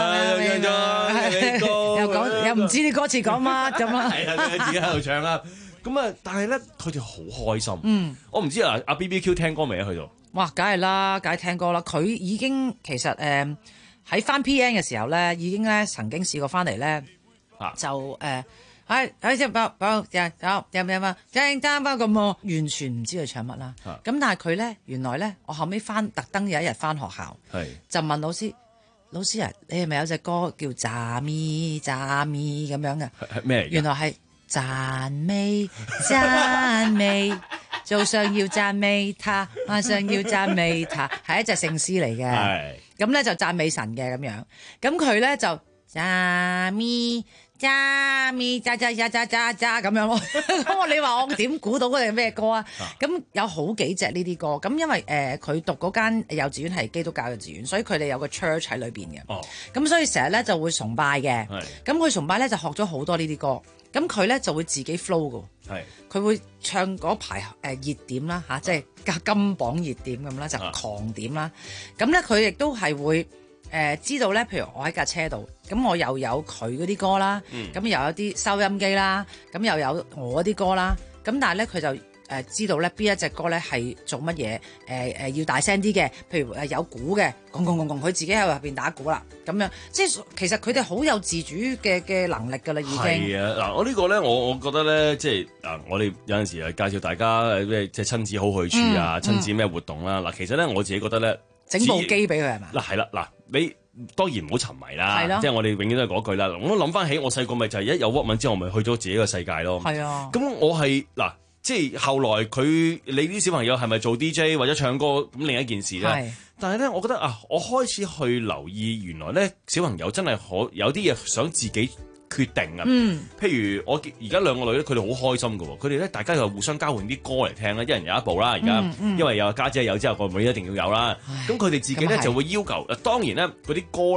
又講又唔知啲歌詞講乜咁啊， 係啊，自己喺度唱啦。咁啊，但係咧佢哋好開心。嗯，我唔知啊，阿 B B Q 聽歌未啊？去到？ 哇，梗係啦，梗係聽歌啦。佢已經其實誒喺翻 P N 嘅時候咧，已經咧曾經試過翻嚟咧，就誒喺喺只包包有有有咩嘛，正單包咁喎，完全唔知佢唱乜啦。咁、啊、但係佢咧原來咧，我後尾翻特登有一日翻學校，就問老師：老師啊，你係咪有隻歌叫讚咪讚咪咁樣嘅？ 係咩？原來係讚美讚美。早上要讚美他，晚上要讚美他，係一隻聖詩嚟嘅。咁咧就讚美神嘅咁樣。咁佢咧就讚咪讚咪喳喳喳喳喳喳咁樣咯。咁我你話我點估到嗰隻咩歌啊？咁有好幾隻呢啲歌。咁因為誒佢、呃、讀嗰間幼稚園係基督教幼稚園，所以佢哋有個 church 喺裏邊嘅。哦。咁所以成日咧就會崇拜嘅。係。咁佢崇拜咧就學咗好多呢啲歌。咁佢咧就會自己 flow 㗎，佢會唱嗰排誒熱點啦嚇，即係金榜熱點咁啦，就狂點啦。咁咧佢亦都係會誒、呃、知道咧，譬如我喺架車度，咁我又有佢嗰啲歌啦，咁、嗯、又有啲收音機啦，咁又有我啲歌啦。咁但係咧佢就誒知道咧邊一隻歌咧係做乜嘢？誒誒要大聲啲嘅，譬如誒有鼓嘅，咣咣咣咣，佢自己喺入邊打鼓啦，咁樣即係其實佢哋好有自主嘅嘅能力㗎啦，已經係啊！嗱，我呢個咧，我我覺得咧，即係嗱，我哋有陣時啊介紹大家咩即係親子好去處啊，親子咩活動啦。嗱，其實咧我自己覺得咧，整部機俾佢係嘛？嗱係啦，嗱你當然唔好沉迷啦，即係我哋永遠都係嗰句啦。我都諗翻起我細個咪就係一有 Walkman之後，咪去咗自己個世界咯。係啊，咁我係嗱。即係後來佢你啲小朋友係咪做 D J 或者唱歌咁另一件事咧？但係咧，我覺得啊，我開始去留意原來咧小朋友真係可有啲嘢想自己決定啊。嗯，譬如我而家兩個女咧，佢哋好開心㗎喎，佢哋咧大家又互相交換啲歌嚟聽啦，一人有一部啦。而家、嗯嗯、因為有家姐有之後，個妹一定要有啦。咁佢哋自己咧就會要求，當然咧嗰啲歌咧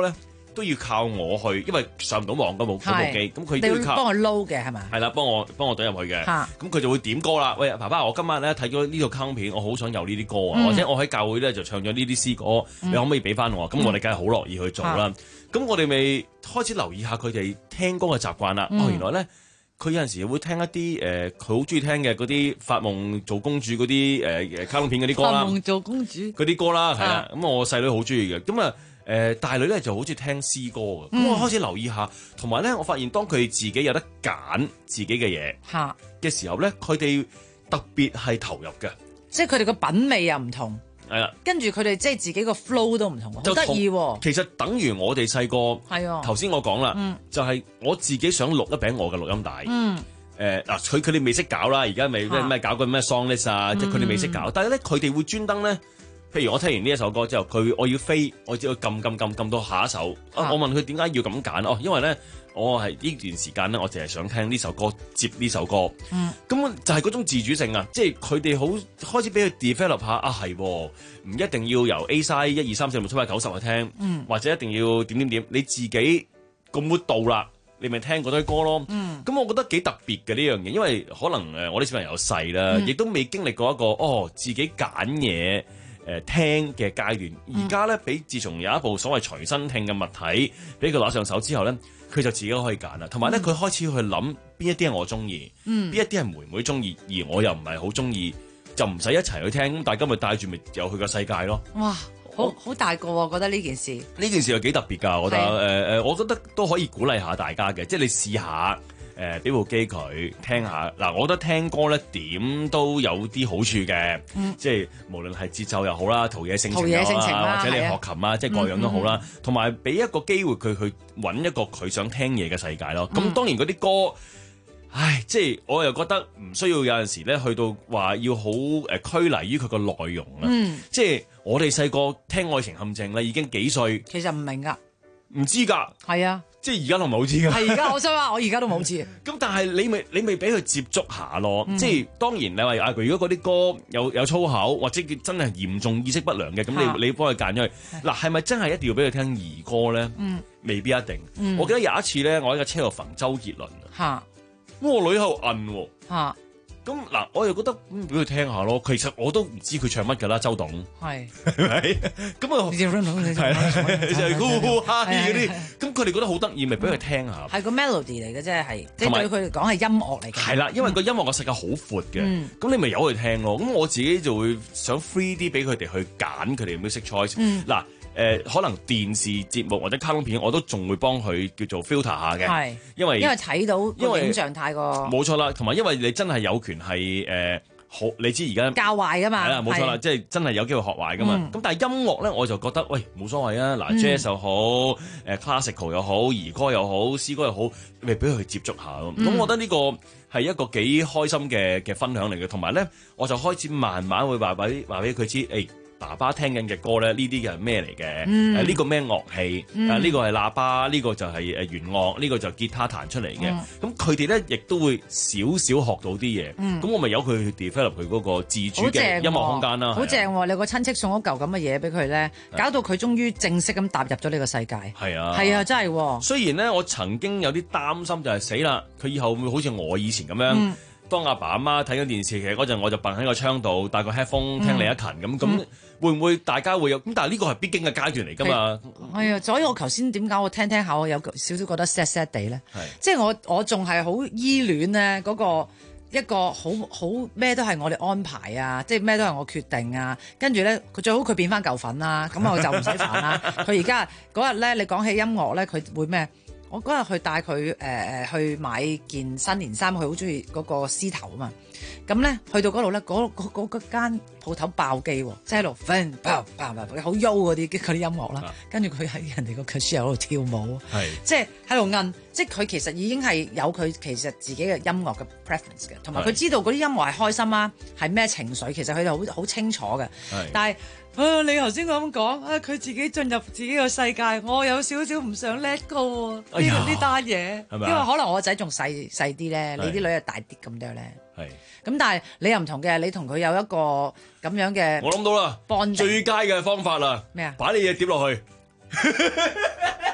都要靠我去，因為上唔到網嗰部嗰部機，咁佢都要靠幫我撈嘅係咪？ 係啦，幫我幫我懟入去嘅。咁佢就會點歌啦。喂，爸爸，我今晚咧睇咗呢套卡通片，我好想有呢啲歌啊，嗯、或者我喺教會咧就唱咗呢啲詩歌，嗯、你可唔可以俾翻我？咁、嗯、我哋梗係好樂意去做啦。咁、嗯、我哋咪開始留意下佢哋聽歌嘅習慣啦。嗯、哦，原來咧佢有陣時會聽一啲誒，佢好中意聽嘅嗰啲發夢做公主嗰啲誒誒卡通片嗰啲歌啦。發夢做公主嗰啲歌啦，係啦。咁、啊、我細女好中意嘅。咁啊。誒、呃、大女咧就好中意聽詩歌嘅，咁、嗯、我開始留意下，同埋咧我發現當佢自己有得揀自己嘅嘢嘅時候咧，佢哋特別係投入嘅，即係佢哋個品味又唔同，係啦，跟住佢哋即係自己個 flow 都唔同，好得意喎。其實等於我哋細個，係啊，頭先我講啦，嗯、就係我自己想錄一餅我嘅錄音帶，嗯，誒嗱、呃，佢佢哋未識搞啦，而家未咩咩搞個咩 song list 啊，即係佢哋未識搞，但係咧佢哋會專登咧。譬如我聽完呢一首歌之後，佢我要飛，我只要撳撳撳撳到下一首。啊、我問佢點解要咁揀？哦，因為咧，我係呢段時間咧，我淨係想聽呢首歌，接呢首歌。嗯，咁就係嗰種自主性啊，即係佢哋好開始俾佢 develop 下啊，係唔一定要由 A side 一二三四五六七八九十去聽，嗯、或者一定要點點點，你自己個 mood 到啦，你咪聽嗰堆歌咯。嗯，咁我覺得幾特別嘅呢樣嘢，因為可能誒我啲小朋友細啦，亦、嗯、都未經歷過一個哦自己揀嘢。誒聽嘅階段，而家咧俾自從有一部所謂隨身聽嘅物體俾佢攞上手之後咧，佢就自己可以揀啦。同埋咧，佢開始去諗邊一啲係我中意，邊、嗯、一啲係妹妹中意，而我又唔係好中意，就唔使一齊去聽。咁大家咪帶住咪有佢個世界咯。哇，好好大個喎！我覺得呢件事呢件事又幾特別㗎。我覺得誒誒是、呃，我覺得都可以鼓勵下大家嘅，即係你試下。誒俾部機佢聽下嗱，我覺得聽歌咧點都有啲好處嘅，嗯、即係無論係節奏又好啦，陶冶性情又好啦，或者你學琴啊，即係各樣都好啦，同埋俾一個機會佢去揾一個佢想聽嘢嘅世界咯。咁、嗯、當然嗰啲歌，唉，即係我又覺得唔需要有陣時咧去到話要好誒拘泥於佢個內容啦。嗯、即係我哋細個聽《愛情陷阱》咧，已經幾歲？其實唔明㗎，唔知㗎，係啊。即係而家都唔係好知㗎，係而家我想話，我而家都冇知。咁但係你咪你咪俾佢接觸下咯。嗯、即係當然你話啊，如果嗰啲歌有有粗口或者真係嚴重意識不良嘅，咁你、啊、你幫佢揀咗去。嗱係咪真係一定要俾佢聽兒歌咧？嗯、未必一定。嗯、我記得有一次咧，我喺架車度逢周杰倫啊，哇女喺度摁喎。咁嗱，我又覺得咁俾佢聽下咯。其實我都唔知佢唱乜㗎啦，周董係係咪？咁啊，係啦，就係呼呼哈嗰啲。咁佢哋覺得好得意，咪俾佢聽下。係個 melody 嚟嘅啫，係即係對佢嚟講係音樂嚟嘅。係啦，因為個音樂個世界好闊嘅。咁、嗯、你咪由佢聽咯。咁我自己就會想 free 啲俾佢哋去揀佢哋 music choice。嗱、嗯。誒、呃、可能電視節目或者卡通片我都仲會幫佢叫做 filter 下嘅，係因為因為睇到個影像太過冇錯啦，同埋因為你真係有權係誒好，你知而家教壞㗎嘛，係啦冇錯啦，即係真係有機會學壞㗎嘛。咁、嗯、但係音樂咧，我就覺得喂冇所謂啊，嗱 jazz 又好，誒、嗯、classical 又好，兒歌又好，詩歌又好，咪俾佢去接觸下咯。咁、嗯、我覺得呢個係一個幾開心嘅嘅分享嚟嘅，同埋咧我就開始慢慢會話俾話俾佢知，誒、欸。爸爸聽緊嘅歌咧，呢啲嘅係咩嚟嘅？誒呢個咩樂器？誒呢個係喇叭，呢個就係誒弦樂，呢個就吉他彈出嚟嘅。咁佢哋咧亦都會少少學到啲嘢。咁我咪由佢去 develop 佢嗰個自主嘅音樂空間啦。好正喎！你個親戚送咗嚿咁嘅嘢俾佢咧，搞到佢終於正式咁踏入咗呢個世界。係啊，係啊，真係。雖然咧，我曾經有啲擔心，就係死啦，佢以後會好似我以前咁樣。當阿爸阿媽睇緊電視，其實嗰陣我就瞓喺個窗度，戴個 headphone 聽李克勤咁，咁、嗯、會唔會大家會有？咁但係呢個係必經嘅階段嚟㗎嘛？係啊，所以我頭先點解我聽聽下，我有少少覺得 sad sad 地咧，是即係我我仲係好依戀咧嗰個一個好好咩都係我哋安排啊，即係咩都係我決定啊，跟住咧佢最好佢變翻嚿粉啦，咁我就唔使煩啦。佢而家嗰日咧，你講起音樂咧，佢會咩？我嗰日去帶佢誒誒去買件新年衫，佢好中意嗰個獅頭啊嘛。咁咧去到嗰度咧，嗰嗰嗰間鋪頭爆機喎，即係喺度分爆爆爆好優嗰啲嗰啲音樂啦。跟住佢喺人哋個 cashier 度跳舞，係即係喺度摁，即係佢其實已經係有佢其實自己嘅音樂嘅 preference 嘅，同埋佢知道嗰啲音樂係開心啊，係咩情緒，其實佢哋好好清楚嘅。但係啊，你頭先咁講啊，佢自己進入自己個世界，我有少少唔想 let go 呢呢單嘢，因為可能我仔仲細細啲咧，你啲女又大啲咁多咧。係，咁但係你又唔同嘅，你同佢有一個咁樣嘅，我諗到啦，最佳嘅方法啦，咩啊？擺你嘢碟落去。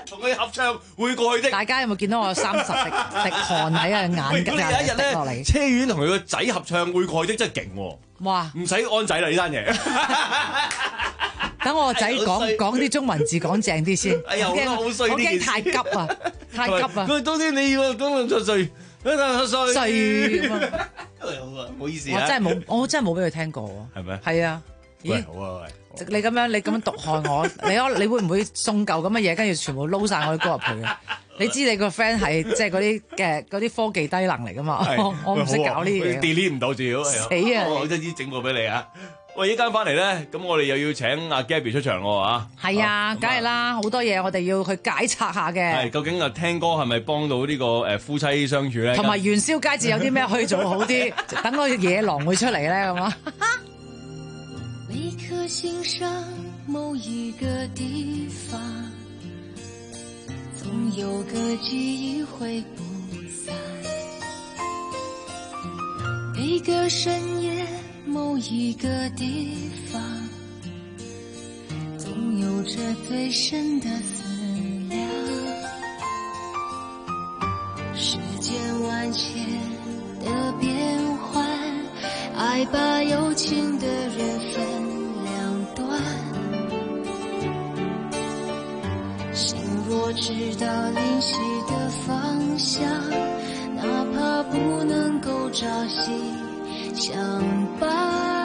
同佢合唱會過去的。 大家有冇見到我三十滴滴汗喺個眼如果你有一日滴落嚟？ 咧，車院同佢個仔合唱會過去的真係勁喎！ 哇！ 唔使安仔啦呢單嘢。 等我個仔講講啲中文字講正啲先。 哎呀，好多好衰我呢件事。 驚太急啊！太急啊！ 佢當天你要咁樣碎碎碎碎咁啊！ 唔好意思我真係冇，我真係冇俾佢聽過喎。 係咪？ 係啊。 咦？好啊，喂！ 你咁樣你咁樣毒害我，你可你會唔會送舊咁嘅嘢，跟住全部撈晒我啲歌入去啊？你知你個 friend 係即係嗰啲嘅嗰啲科技低能嚟噶嘛？我唔識搞呢啲嘢。 delete 唔到主要。 死啊！ 我真係整個俾你啊！喂，依間翻嚟咧，咁我哋又要請阿 Gabby 出場咯嚇。 係啊，梗係啦，好多嘢我哋要去解拆下嘅。 係，究竟啊聽歌係咪幫到呢個誒夫妻相處咧？ 同埋元宵佳節有啲咩可以做好啲？等個野狼會出嚟咧，咁啊！ 每顆心上某一個地方，總有個記憶會不散。每個深夜某一個地方，總有着最深的思量。世間萬千的變幻，愛把有情的人分兩端。心若知道靈犀的方向，哪怕不能夠朝夕相伴。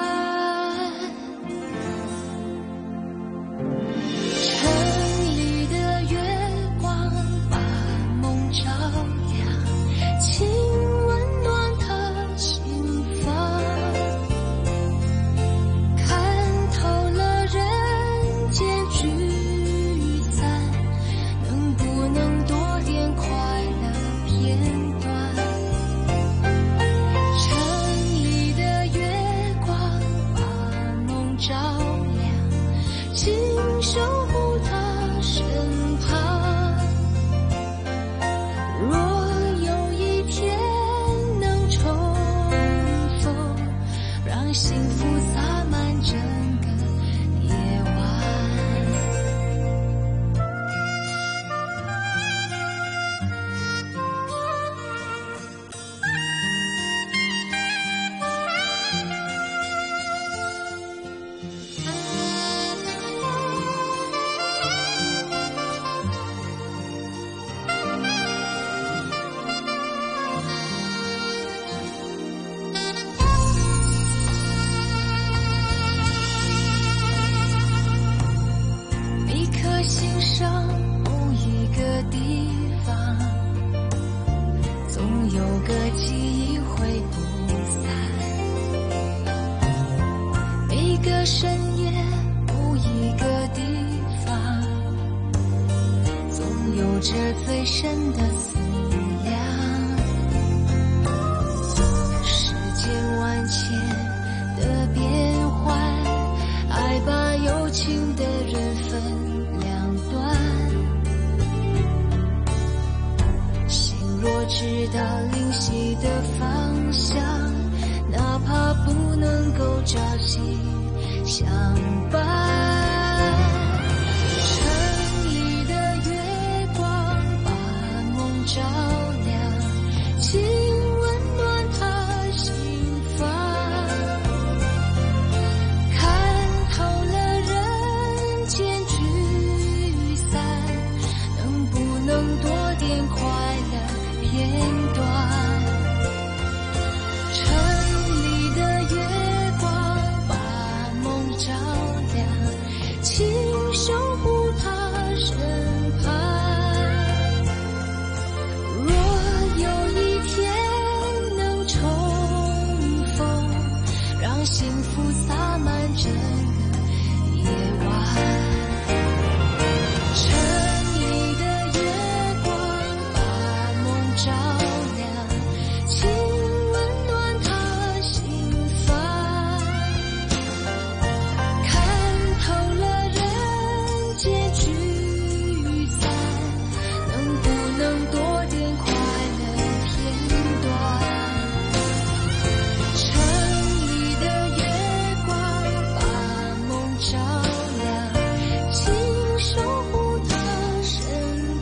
守护他身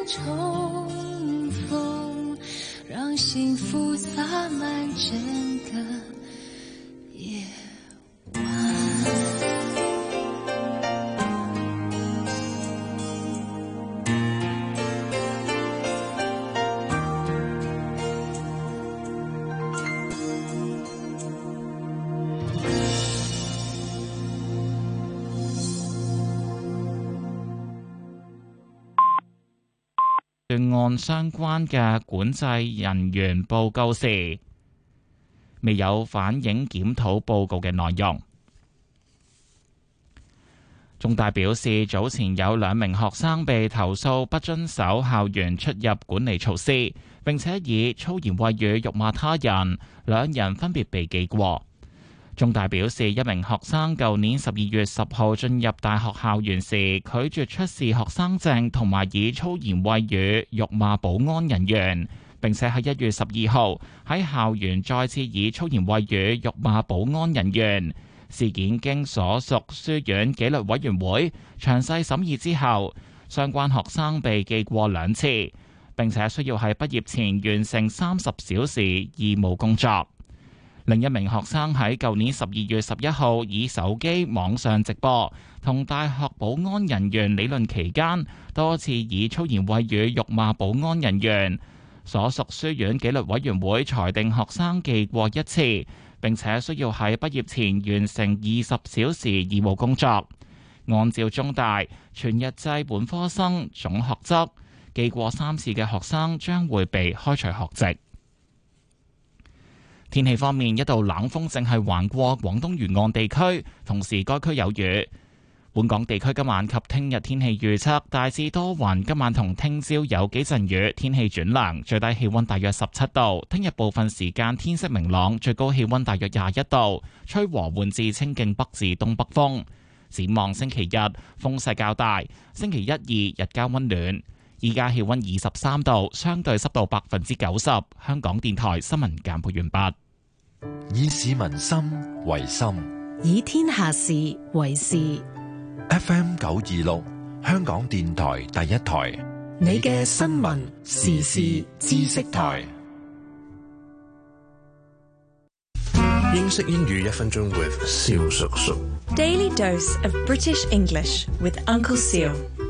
重逢，让幸福洒满整个夜晚。 案相關嘅管制人員報告時，未有反映檢討報告嘅內容。中大表示，早前有兩名學生被投訴不遵守校園出入管理措施，並且以粗言穢語辱罵他人，兩人分別被記過。中大表示，一名學生舊年十二月十號進入大學校園時，拒絕出示學生證，同埋以粗言穢語辱罵保安人員，並且喺一月十二號喺校園再次以粗言穢語辱罵保安人員。事件經所屬書院紀律委員會詳細審議之後，相關學生被記過兩次，並且需要喺畢業前完成三十小時義務工作。另一名學生喺舊年十二月十一號以手機網上直播，同大學保安人員理論期間，多次以粗言穢語辱罵保安人員。所屬書院紀律委員會裁定學生記過一次，並且需要喺畢業前完成二十小時義務工作。按照中大全日制本科生總學則，記過三次嘅學生將會被開除學籍。天氣方面，一道冷鋒正係橫過廣東沿岸地區，同時該區有雨。本港地區今晚及聽日天氣預測大致多雲，今晚同聽朝有幾陣雨，天氣轉涼，最低氣溫大約十七度。聽日部分時間天色明朗，最高氣溫大約廿一度，吹和緩至清勁北至東北風。展望星期日風勢較大，星期一二日間溫暖。依家氣溫二十三度，相對濕度百分之九十。香港電台新聞簡報完畢。 以市民心為心， 以天下事為事。 F M 九二六，香港電台第一台， 你嘅新聞時事知識台。 英式英語一分鐘 with 蕭叔叔。 Daily dose of British English with Uncle Seal。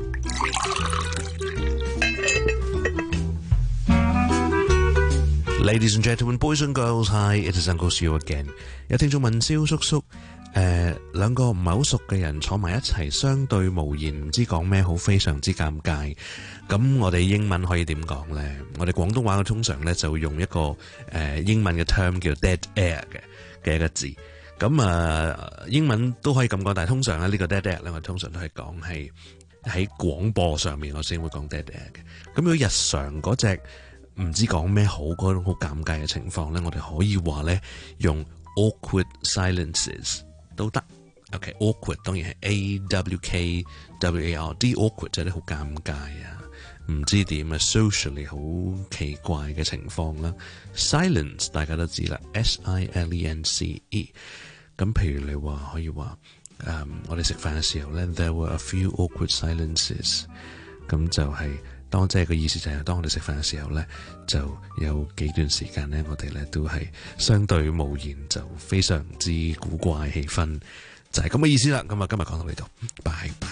Ladies and gentlemen, boys and girls, hi, it is Uncle Seal again。有聽眾問蕭叔叔，誒、呃、兩個唔係好熟嘅人坐埋一齊，相對無言，唔知講咩好，非常之尷尬。咁我哋英文可以點講呢？我哋廣東話嘅通常咧就會用一個誒、呃、英文嘅 term 叫 dead air 嘅嘅一個字。咁啊、呃、英文都可以咁講，但係通常咧呢、這個 dead air 咧，我通常都係講係喺廣播上面我先會講 dead air 嘅。咁如果日常嗰隻唔知講咩好嗰種好尷尬嘅情況咧，我哋可以話咧用 awkward silences 都得。OK，awkward、okay, 當然係 A W K W A R D，awkward 就係啲好尷尬啊，唔知點啊 socially 好奇怪嘅情況啦。Silence 大家都知啦 ，S I L E N C E。咁譬如你話可以話，誒、um, 我哋食飯嘅時候咧 ，there were a few awkward silences。咁就係、是。當即係個意思就係，當我哋食飯嘅時候咧，就有幾段時間咧，我哋咧都係相對無言，就非常之古怪氣氛，就係咁嘅意思啦。咁啊，今日講到呢度，拜拜。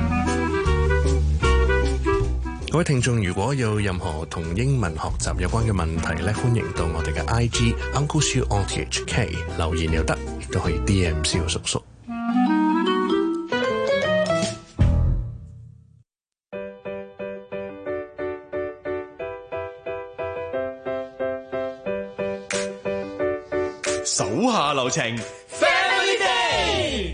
各位聽眾，如果有任何同英文學習有關嘅問題咧，歡迎到我哋嘅 I G Uncle Siu R T H K 留言又得，亦都可以 D M 蕭叔叔。 手下留情 ，Family Day。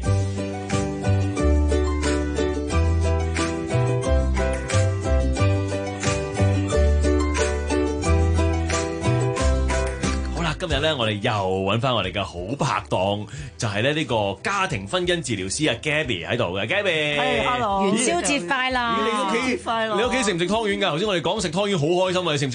好啦，今日咧我哋又揾翻我哋嘅好拍檔，就係咧呢個家庭婚姻治療師阿 Gabby 喺度嘅 Gabby。 係 ，Hello， 元宵節快樂！ 你屋企快樂？你屋企食唔食湯圓㗎？頭先我哋講食湯圓好開心啊，你食唔食㗎？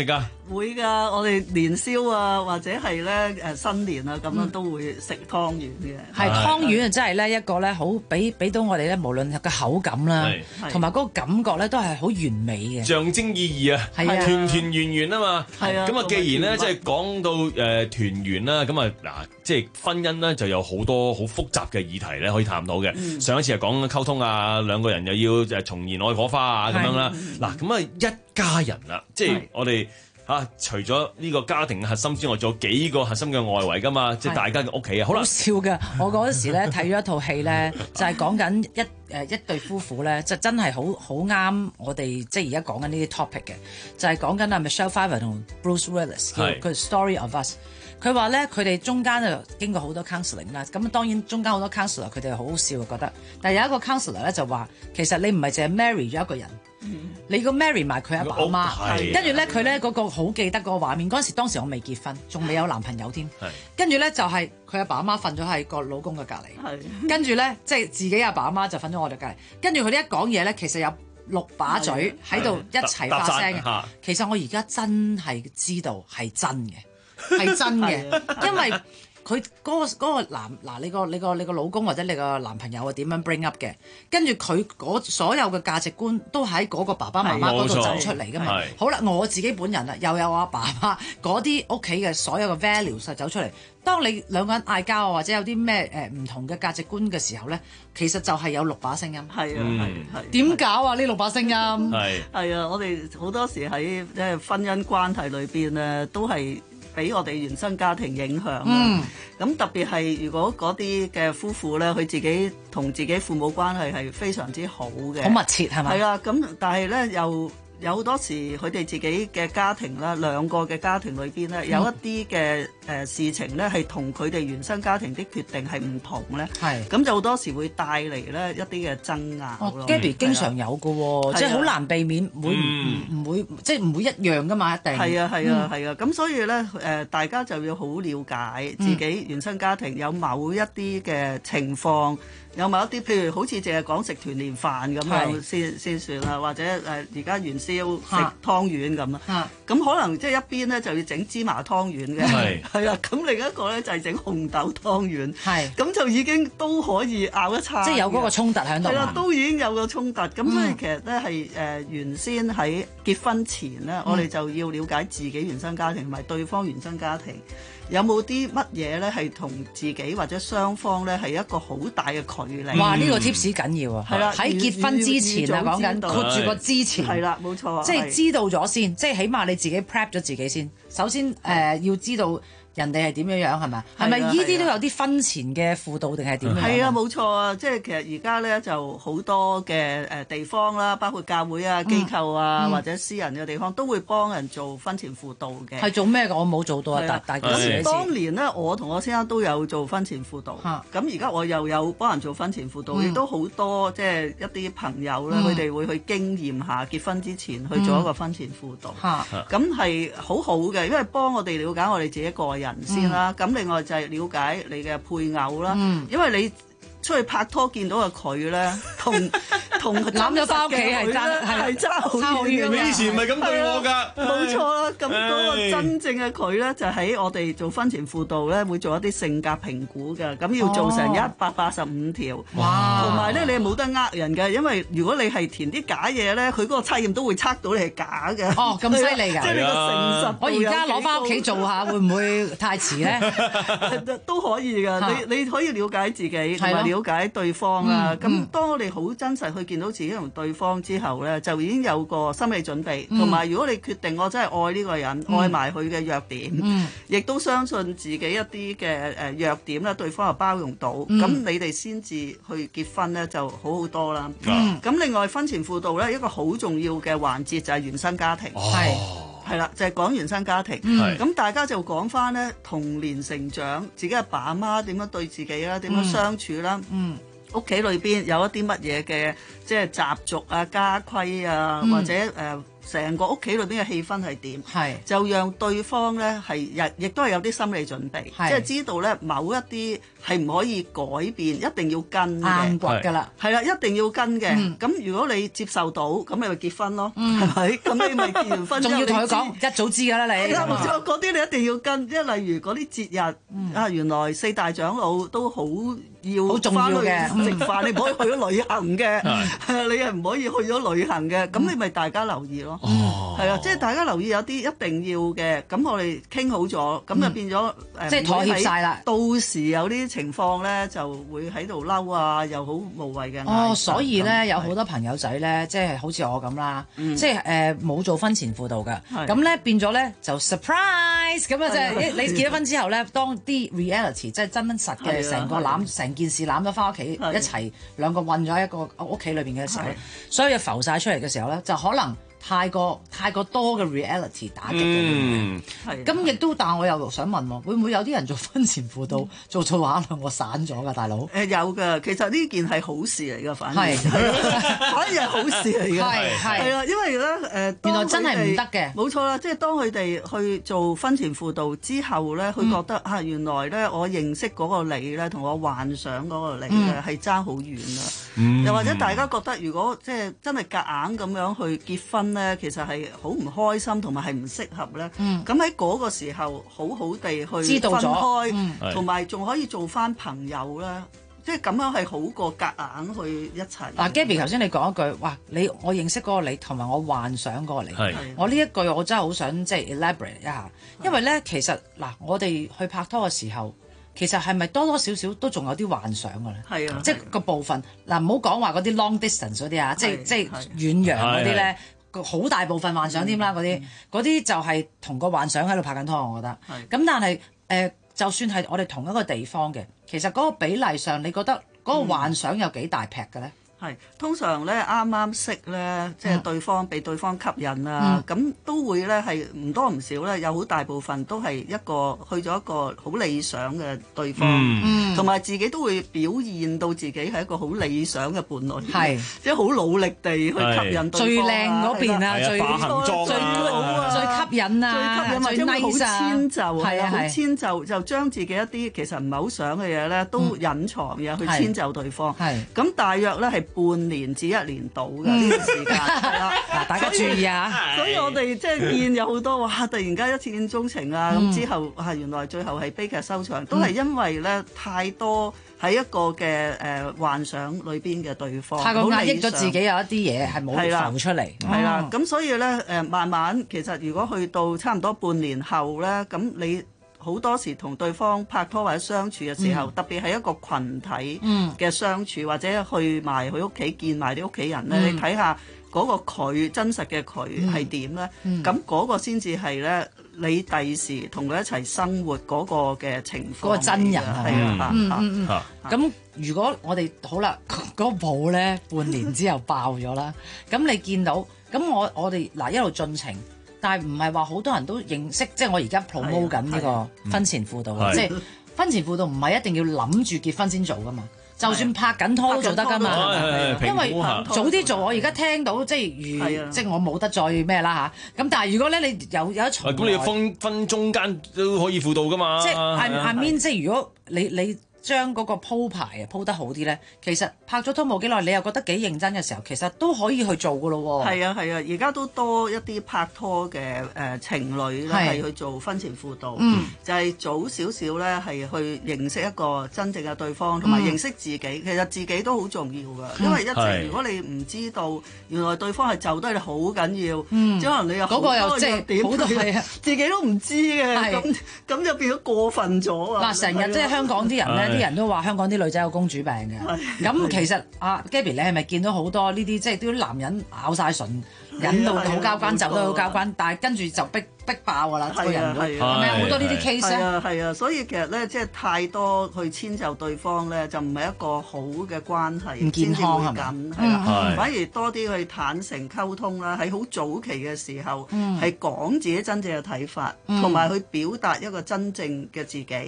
會㗎，我哋年宵啊，或者係咧誒新年啊，咁樣都會食湯圓嘅。 係湯圓啊，真係咧一個咧好俾俾到我哋咧，無論個口感啦，同埋嗰個感覺咧都係好完美嘅。 象徵意義啊， 係啊， 團團圓圓啊嘛。 係啊。 咁啊，既然咧即係講到誒團圓啦，咁啊嗱，即係婚姻咧就有好多好複雜嘅議題咧可以探討嘅。嗯、上一次係講溝通啊，兩個人又要誒重燃愛火花啊咁樣啦。嗱，咁啊一家人啦，即係我哋。嚇、啊！除咗呢個家庭核心之外，仲有幾個核心嘅外圍㗎嘛？即係大家嘅屋企啊！好啦， 好笑㗎！我嗰時咧睇咗一套戲咧，就係講緊一誒一對夫婦咧，就真係好好啱我哋即係而家講緊呢啲 topic 嘅，就係講緊啊 Michelle Pfeiffer 同 Bruce Willis 佢 Story of Us。佢話咧，佢哋中間就經過好多 counselling 啦。咁當然中間好多 counselor 佢哋好好笑覺得，但係有一個 counselor 咧就話，其實你唔係淨係 marry 咗一個人。嗯、你個 marry 埋佢阿爸阿媽，跟住咧佢咧嗰個好記得嗰個畫面。嗰陣時當時我未結婚，仲未有男朋友添。跟住咧就係佢阿爸阿媽瞓咗喺個老公嘅隔離，跟住咧即係自己阿爸阿媽就瞓咗我哋隔離。跟住佢哋一講嘢咧，其實有六把嘴喺度一齊發聲嘅。其實我而家真係知道係真嘅，係真嘅，因為。佢嗰、嗰個嗰個男嗱，你個你個你個老公或者你個男朋友係點樣 bring up 嘅？跟住佢嗰所有嘅價值觀都喺嗰個爸爸媽媽嗰度走出嚟㗎嘛。好啦，我自己本人啦，又有我阿爸阿媽嗰啲屋企嘅所有嘅 values 就走出嚟。當你兩個人嗌交啊，或者有啲咩誒唔同嘅價值觀嘅時候咧，其實就係有六把聲音。 係啊，係係。點搞啊？呢六把聲音係係啊！我哋好多時喺即係婚姻關係裏邊咧，都係。俾我哋原生家庭影響，咁、嗯、特別係如果嗰啲嘅夫婦咧，佢自己同自己父母關係係非常之好嘅， 好密切係咪？ 係啊，咁但係咧又有好多時佢哋自己嘅家庭啦，兩個嘅家庭裏邊咧，有一啲嘅誒事情咧係同佢哋原生家庭的決定係唔同咧，係咁就好多時會帶嚟咧一啲嘅爭拗咯。 Gabby 經常有嘅喎，即係好難避免，會唔唔會即係唔會一樣噶嘛？一定係啊係啊係啊，咁所以咧誒，大家就要好了解自己原生家庭有某一啲嘅情況。有某一啲，譬如好似淨係講食團年飯咁樣先先算啦，或者誒而家元宵食湯圓咁啦，咁可能即係一邊咧就要整芝麻湯圓嘅，係啦，咁另一個咧就係整紅豆湯圓，係咁就已經都可以拗一餐， 即係有嗰個衝突喺度， 係啦，都已經有個衝突，咁、嗯、所以其實咧係誒原先喺結婚前咧，嗯、我哋就要了解自己原生家庭同埋對方原生家庭。有冇啲乜嘢咧係同自己或者雙方咧係一個好大嘅距離？ 哇！呢、呢個 tips 緊要啊！係啦，喺結婚之前啊，講緊括住個之前， 係啦，冇錯， 即係知道咗先，即係起碼你自己 prep 咗自己先。首先誒、呃、要知道。人哋係點樣樣係咪？係咪呢啲都有啲婚前嘅輔導定係點樣？ 係啊，冇錯啊！即係其實而家咧就好多嘅誒地方啦，包括教會啊、機構啊、嗯、或者私人嘅地方都會幫人做婚前輔導嘅。 係做咩㗎？我冇做到啊！大大件事。 咁當年咧，我同我先生都有做婚前輔導。咁而家我又有幫人做婚前輔導，亦、嗯、都好多即係一啲朋友咧，佢、嗯、哋會去經驗下結婚之前去做一個婚前輔導。咁係好好嘅，因為幫我哋了解我哋自己個人先啦，咁、嗯、另外就係了解你嘅配偶啦、嗯，因為你出去拍拖見到嘅佢咧，同同攬咗翻屋企係爭係爭好遠嘅。 你以前唔係咁對我㗎， 冇錯啦。咁嗰個真正嘅佢咧，就喺我哋做婚前輔導咧，會做一啲性格評估嘅，咁要做成一百八十五條。哇！同埋咧，你係冇得呃人嘅，因為如果你係填啲假嘢咧，佢嗰個測驗都會測到你係假嘅。 哦，咁犀利㗎！ 即係你個誠實。我而家攞翻屋企做下，會唔會太遲咧？都可以㗎，你你可以了解自己同埋了解對方啦。咁、嗯嗯、當我哋好真實去見到自己同對方之後咧，就已經有個心理準備。同、嗯、埋如果你決定我真係愛呢個人，嗯、愛埋佢嘅弱點，亦、嗯、都相信自己一啲嘅誒弱點咧，對方又包容到，咁、嗯、你哋先至去結婚咧就好好多啦。咁、嗯、另外婚前輔導咧一個好重要嘅環節就係原生家庭。係、哦。係啦，就係、是、講原生家庭。咁、嗯、大家就講翻咧童年成長，自己阿爸阿媽點樣對自己啦，點樣相處啦。嗯。屋企裏邊有一啲乜嘢嘅即係習俗啊、家規啊，嗯、或者誒、呃、 成個屋企裏邊嘅氣氛係點， 係就讓對方咧係亦亦都係有啲心理準備，即係知道咧某一啲係唔可以改變，一定要跟嘅， 硬骨㗎啦， 係啦，一定要跟嘅。咁、嗯、如果你接受到，咁你咪結婚咯，係咪、嗯？咁你咪結完婚之後，仲要同佢講一早知㗎啦，你嗰啲你一定要跟，即係例如嗰啲節日、嗯、啊，原來四大長老都好要好重要嘅食飯，你唔可以去咗旅行嘅，你係唔可以去咗旅行嘅，咁、嗯、你咪大家留意咯，係、哦、啊，即係大家留意有啲一定要嘅，咁我哋傾好咗，咁就變咗誒、嗯，即係妥協晒啦。到時有啲情況咧，就會喺度嬲啊，又好無謂嘅。 哦，所以咧有好多朋友仔咧，即係好似我咁啦，嗯、即係誒冇做婚前輔導嘅，咁咧變咗咧就 surprise 咁啊！即係你結咗婚之後咧，當啲 reality 即係真實嘅成個攬成件事攬咗翻屋企一齊兩個混咗喺一個屋企裏邊嘅時候，所以浮晒出嚟嘅時候咧，就可能太過太過多嘅 reality 打擊嘅。嗯，係。咁亦都，但我又想問喎，會唔會有啲人做婚前輔導、嗯、做做下兩個散咗㗎，大佬？誒、呃、有㗎，其實呢件係好事嚟㗎，反而係反而係好事嚟㗎，係係啊，因為咧誒、呃，原來真係唔得嘅，冇錯啦，即係當佢哋去做婚前輔導之後咧，佢覺得、嗯、啊，原來咧我認識嗰個你咧，同我幻想嗰個你咧係爭好遠啦。嗯、又或者大家覺得，如果即係真係夾硬咁樣去結婚咧，其實係好唔開心，同埋係唔適合咧。咁喺嗰個時候，好好地去分開，同埋仲可以做翻朋友啦。即係咁樣係好過夾硬去一齊。嗱 Gabby 頭先你講一句，哇！你我認識嗰個你，同埋我幻想嗰個你。我呢一句我真係好想即係 elaborate 一下，因為咧其實嗱，我哋去拍拖嘅時候。其實係咪多多少少都仲有啲幻想㗎咧？係啊，即係個部分嗱，唔好講話嗰啲 long distance 嗰啲啊，即係即係遠洋嗰啲咧，好大部分幻想添啦，嗰啲嗰啲就係同個幻想喺度拍緊拖，我覺得。咁但係誒、呃，就算係我哋同一個地方嘅，其實嗰個比例上，你覺得嗰個幻想有幾大劈嘅咧？係通常咧啱啱識咧，即係對方被對方吸引啊，咁、嗯、都會咧係唔多唔少咧，有好大部分都係一個去咗一個好理想嘅對方，同、嗯、埋自己都會表現到自己係一個好理想嘅伴侶，係即係好努力地去吸引對方，最靚嗰邊啊，最化行妝最好啊，最吸引啊，最吸引或者會好遷就，係啊，好遷就就將自己一啲其實唔係好想嘅嘢咧，都隱藏嘅、嗯、去遷就對方，係咁大約咧係。半年至一年到嘅呢段時間，係啦，嗱大家注意啊！所以我哋即係見有好多哇，突然間一見鍾情啊，咁、嗯、之後啊，原來最後係悲劇收場，都係因為咧太多喺一個嘅誒、呃、幻想裏邊嘅對方，太過壓抑咗自己有一啲嘢係冇浮出嚟，係啦，咁、哦、所以咧誒、呃、慢慢其實如果去到差唔多半年後咧，咁你。好多時同對方拍拖或者相處嘅時候，嗯、特別係一個群體嘅相處，嗯、或者去埋佢屋企見埋啲屋企人咧、嗯，你睇下嗰個佢真實嘅佢係點咧？咁、嗯、嗰個先至係咧，你第時同佢一齊生活嗰個嘅情況。嗰、嗰個真人係啊，嗯嗯嗯。咁如果我哋好啦，嗰、嗰個簿咧半年之後爆咗啦，咁你見到咁我我哋嗱一路進程。但係唔係話好多人都認識，即係我而家 promote 緊呢個婚前輔導，即係婚前輔導唔係一定要諗住結婚先做噶嘛，就算拍緊拖都做得噶嘛，因為早啲做。我而家聽到即係如即係我冇得再咩啦嚇，咁但係如果咧你有有一重，咁你分分中間都可以輔導噶嘛，即係 I I mean 即係如果你你。將嗰個鋪排啊鋪得好啲咧，其實拍咗拖冇幾耐，你又覺得幾認真嘅時候，其實都可以去做噶咯喎。係啊係啊，而家都多一啲拍拖嘅誒、呃、情侶咧，係去做婚前輔導，嗯、就係、是、早少少咧係去認識一個真正嘅對方，同埋認識自己、嗯。其實自己都好重要噶、嗯，因為一直如果你唔知道原來對方係就得你好緊要，嗯、即可能你有好多嘢點，好多係啊，自己都唔知嘅，咁咁就變咗過分咗啊！嗱，成日即係香港啲人咧。啲人都話香港啲女仔有公主病嘅，咁其實阿 Gabby 你係咪見到好多呢啲即係啲男人咬晒唇，引到好交關，走得好交關，但係跟住就逼逼爆㗎啦，個人會係咪好多呢啲 case 咧？係啊係啊，所以其實咧即係太多去遷就對方咧，就唔係一個好嘅關係，唔健康係咪？係啦，反而多啲去坦誠溝通啦，喺好早期嘅時候係講自己真正嘅睇法，同埋去表達一個真正嘅自己。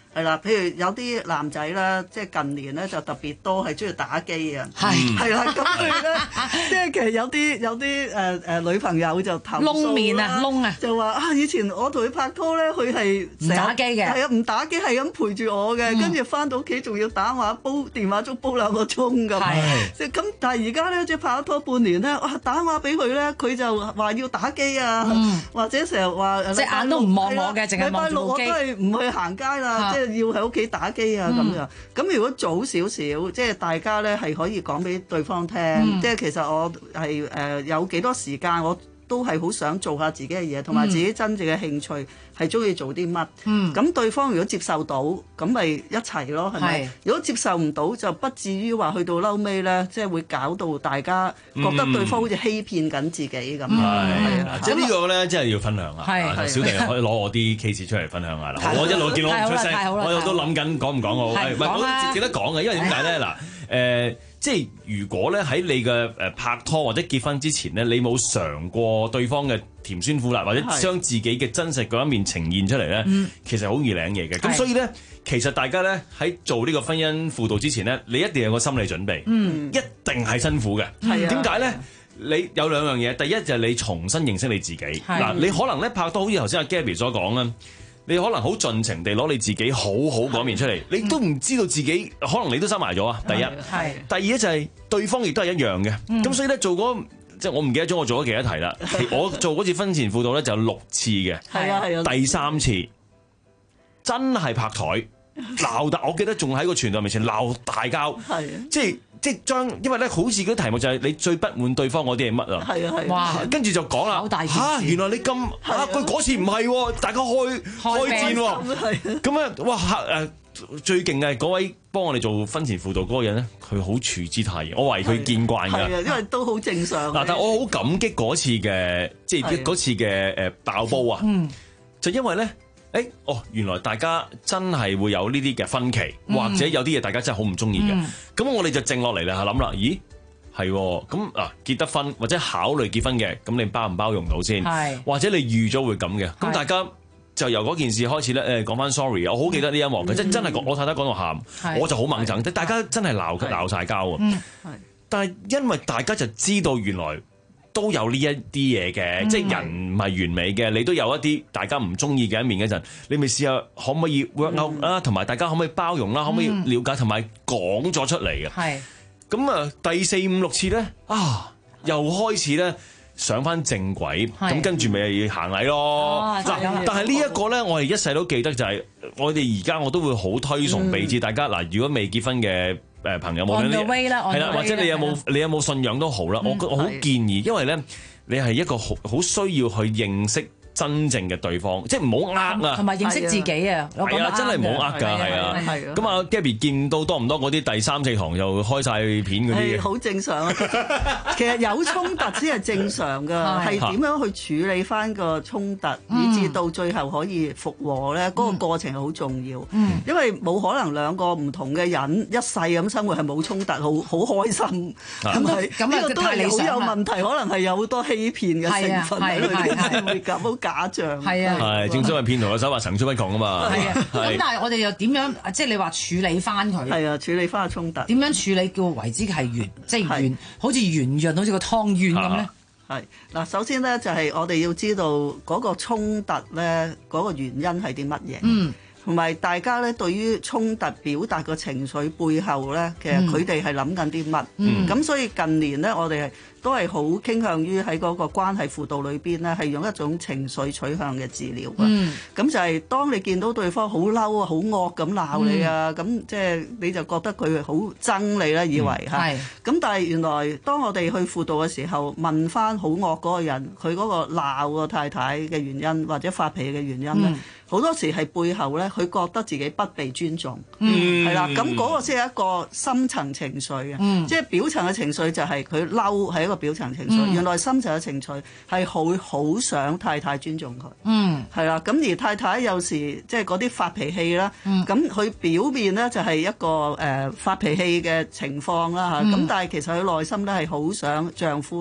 係啦，譬如有啲男仔啦，即係近年咧就特別多係中意打機啊， 係係啦，咁佢咧即係其實有啲有啲誒誒女朋友就投訴啦窿面啊窿啊， 就話啊以前我同佢拍拖咧，佢係唔打機嘅， 係啊唔打機係咁陪住我嘅，跟住翻到屋企仲要打話煲電話粥煲兩個鐘咁，即係咁。但係而家咧即係拍咗拖半年咧，哇打電話俾佢咧，佢就話要打機啊， 嗯、 或者成日話隻眼都唔望我嘅，淨係望住部機。 禮拜六我都係唔去行街啦，即係要喺屋企打機啊咁樣。咁如果早少少，即係大家咧係可以講俾對方聽，即係其實我係誒有幾多時間，我都係好想做下自己嘅嘢，同埋自己真正嘅興趣係中意做啲乜。咁對方如果接受到，咁咪一齊咯，係咪？如果接受唔到，就不至於話去到嬲尾咧，即係會搞到大家覺得對方好似欺騙緊自己咁。 係啊，即係呢個咧，真係要分享啊！小弟可以攞我啲 case 出嚟分享下啦。我一路見到我唔出聲，我又都諗緊講唔講好。唔係，我值得講嘅，因為點解咧？嗱，誒。即係如果咧喺你嘅誒拍拖或者結婚之前咧，你冇嘗過對方嘅甜酸苦辣，或者將自己嘅真實嗰一面呈現出嚟咧，嗯、其實好易領嘢嘅。咁所以咧，其實大家咧喺做呢個婚姻輔導之前咧，你一定有個心理準備，嗯、一定係辛苦嘅。點解咧？你有兩樣嘢，第一就係你重新認識你自己。嗱，你可能咧拍拖，好似頭先阿 Gabby 所講啦。你可能好盡情地攞你自己好好嗰面出嚟，你都唔知道自己可能你都收埋咗啊！第一，第二咧就係對方亦都係一樣嘅。咁、嗯、所以咧做嗰即係我唔記得咗我做咗幾多題啦。我做嗰次婚前輔導咧就有六次嘅，係啊係啊，第三次真係拍台鬧大，我記得仲喺個傳道面前鬧大交，係即係。即係將，因為咧好似嗰啲題目就係你最不滿對方嗰啲係乜啊？係啊係。哇！跟住就講啦嚇，原來你咁嚇佢嗰次唔係喎，大家開開戰喎。咁啊哇誒最勁嘅嗰位幫我哋做婚前輔導嗰個人咧，佢好處之泰然，我為佢見慣㗎。係啊，因為都好正常。嗱，但係我好感激嗰次嘅，即係嗰次嘅誒爆煲啊！嗯，就因為咧。誒，哦，原來大家真係會有呢啲嘅分歧，嗯、或者有啲嘢大家真係好唔中意嘅。咁、嗯、我哋就靜落嚟啦，諗啦，咦，係咁啊，結得婚或者考慮結婚嘅，咁你包唔包容到先？係，或者你預咗會咁嘅，咁大家就由嗰件事開始咧，誒，講翻 sorry，我好記得呢一幕嘅，即係、嗯、真係我太太講到喊，我就好猛憎，即大家真係鬧鬧曬交啊！嗯、但係因為大家就知道原來。都有呢一啲嘢嘅，嗯、即係人唔係完美嘅，你都有一啲大家唔中意嘅一面嗰陣，你咪試下可唔可以 work out 啦、嗯，同埋大家可唔可以包容啦，嗯、可唔可以了解同埋講咗出嚟嘅？係咁啊，第四五六次咧啊，又開始咧上翻正軌，咁跟住咪行禮咯。嗱、哦，但係呢一個咧，我哋一世都記得就係、是，我哋而家我都會好推崇備至大家嗱，如果未結婚嘅。誒朋友，無論你係啦，或者你有冇你有冇信仰都好啦，嗯、我我好建議，因為咧你係一個好好需要去認識真正嘅對方，即係唔好呃啊，同埋認識自己啊，我覺得真係唔好呃㗎，係啊，咁啊 Gabby 見到多唔多嗰啲第三四堂又開晒片嗰啲？好正常啊，其實有衝突先係正常㗎，係點樣去處理翻個衝突，以至到最後可以復和咧？嗰個過程係好重要，因為冇可能兩個唔同嘅人一世咁生活係冇衝突，好好開心，係咪？呢個都係好有問題，可能係有好多欺騙嘅成分喺裏邊，會咁好假象。係啊，係正所謂騙徒嘅手法層出不窮啊嘛。係啊，咁但係我哋又點樣？即係你話處理翻佢？係啊，處理翻個衝突。點樣處理叫為之係圓？即係圓，好似圓潤，好似個湯圓咁咧？係嗱，首先咧就係我哋要知道嗰個衝突咧嗰個原因係啲乜嘢？嗯。同埋大家咧對於衝突表達個情緒背後咧，其實佢哋係諗緊啲乜？嗯。咁所以近年咧，我哋係都係好傾向於喺嗰個關係輔導裏邊咧，係用一種情緒取向嘅治療。嗯。咁就係當你見到對方好嬲啊、好惡咁鬧你啊，咁即係你就覺得佢好憎你啦，以為嚇。係。咁但係原來當我哋去輔導嘅時候，問翻好惡嗰個人，佢嗰個鬧個太太嘅原因，或者發脾氣嘅原因咧。嗯。好多時係背後咧，佢覺得自己不被尊重，係啦、嗯。咁嗰個先係一個深層情緒嘅，嗯、即係表層嘅情緒就係佢嬲，係一個表層情緒。嗯、原來深層嘅情緒係好好想太太尊重佢，係啦、嗯。咁而太太有時即係嗰啲發脾氣啦，咁佢、嗯、表面咧就係一個誒、呃、發脾氣嘅情況啦嚇。咁、嗯、但係其實佢內心咧係好想丈夫咧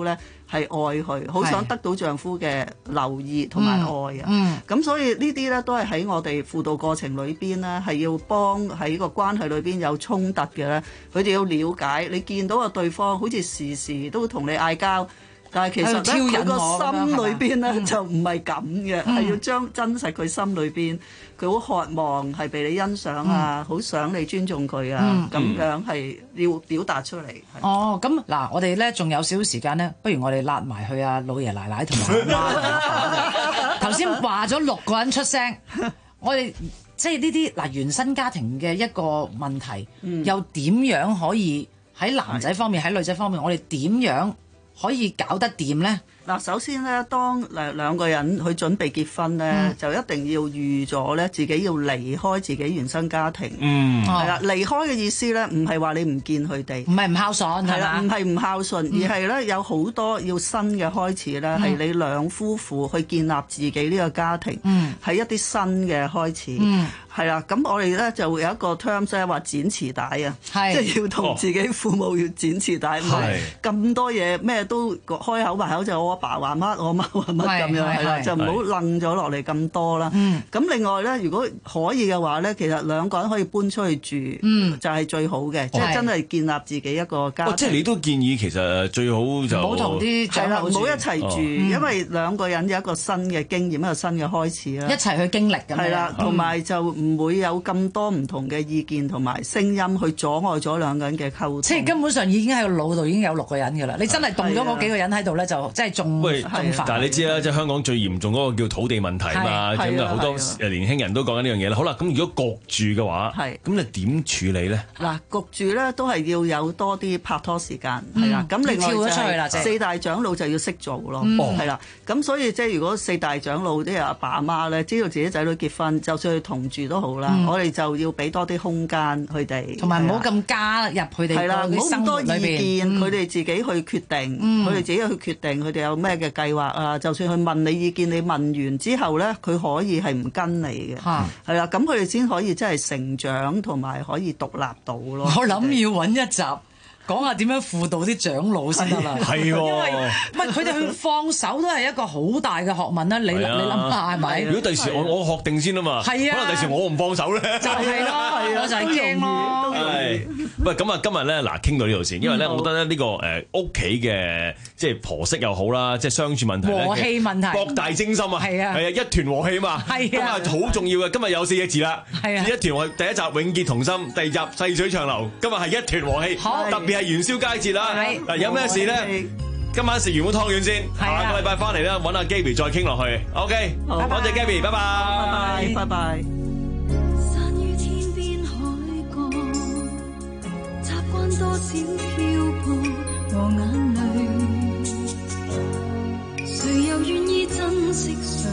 係愛佢，好想得到丈夫嘅留意同埋愛啊。咁、嗯嗯、所以呢啲咧都係喺我哋輔導過程裏邊咧，係要幫喺個關係裏邊有衝突嘅咧，佢哋要了解你見到個對方好似時時都同你嗌交。但係其實咧，佢個心裏邊咧、嗯、就唔係咁嘅，係、嗯、要將真實佢心裏邊，佢好渴望係被你欣賞啊，好、嗯、想你尊重佢啊，咁、嗯、樣係要表達出嚟。 哦，咁嗱，我哋咧仲有少少時間咧，不如我哋揦埋去啊老爺奶奶同埋阿媽。頭先話咗六個人出聲，我哋即係呢啲嗱原生家庭嘅一個問題，嗯、又點樣可以喺男仔方面，喺女仔方面，我哋點樣可以搞得掂呢？ 嗱，首先咧，當誒兩個人去準備結婚咧、嗯，就一定要預咗咧，自己要離開自己原生家庭。嗯，係啦，離開嘅意思咧，唔係話你唔見佢哋，唔係唔孝順，係啦， 唔係唔孝順，嗯、而係咧有好多要新嘅開始咧，係、嗯、你兩夫婦去建立自己呢個家庭，係、嗯、一啲新嘅開始。嗯，係啦，咁我哋咧就會有一個 terms 咧話剪臍帶啊，即係要同自己父母要剪臍帶，唔係咁多嘢咩都開口埋口就我阿爸話乜，我媽話乜咁樣，係啦，就唔好楞咗落嚟咁多啦。咁、嗯、另外咧，如果可以嘅話咧，其實兩個人可以搬出去住，嗯、就係最好嘅，即係真係建立自己一個家庭。 哦、即係你都建議其實最好就唔好同啲長輩住， 唔好一齊住、哦，因為兩個人有一個新嘅經驗，一個新嘅開始啦， 一齊去經歷咁樣。係啦，同埋就唔會有咁多唔同嘅意見同埋聲音去阻礙咗兩個人嘅溝通。即係根本上已經喺個腦度已經有六個人㗎啦，你真係動咗嗰幾個人喺度咧，就真係仲仲煩。 但係你知啦，即係香港最嚴重嗰個叫土地問題啊嘛，咁啊好多誒年輕人都講緊呢樣嘢啦。好啦，咁如果焗住嘅話，咁你點處理咧？ 嗱，焗住咧都係要有多啲拍拖時間，係啦。咁另外就係四大長老就要識做咯，係啦。咁所以即係如果四大長老即係阿爸阿媽咧，知道自己仔女結婚，就算去同住都好啦，我哋就要俾多啲空間佢哋， 同埋唔好咁加入佢哋嗰啲生活裏邊。唔好咁多意見，佢哋自己去決定，佢哋自己去決定，佢哋有咩嘅計劃啊？就算佢問你意見，你問完之後咧，佢可以係唔跟你嘅，係啦，咁佢哋先可以真係成長同埋可以獨立到咯。我諗要揾一集。講下點樣輔導啲長老先得啦， 係喎， 因為唔係佢哋去放手都係一個好大嘅學問啦。你你諗下係咪？ 如果第時我我學定先啊嘛，係啊，可能第時我唔放手咧， 就係咯，我就係驚咯。 係，喂，咁啊，今日咧嗱，傾到呢度先，因為咧，我覺得咧呢個誒屋企嘅即係婆媳又好啦，即係相處問題咧， 和氣問題， 博大精深啊，係啊，係啊，一團和氣嘛，係啊，咁啊好重要嘅。今日有四隻字啦，係啊，一團和第一集永結同心，第二集細水長流，今日係一團和氣，特別係元宵佳節啦，嗱，有咩事咧？今晚食完碗湯圓先，下個禮拜翻嚟咧揾阿 Gabby 再傾落去。OK， 好，多謝 Gabby， 拜拜， 拜拜，拜拜。 散於天邊海角，習慣多少漂泊和眼淚，誰又願意珍惜誰？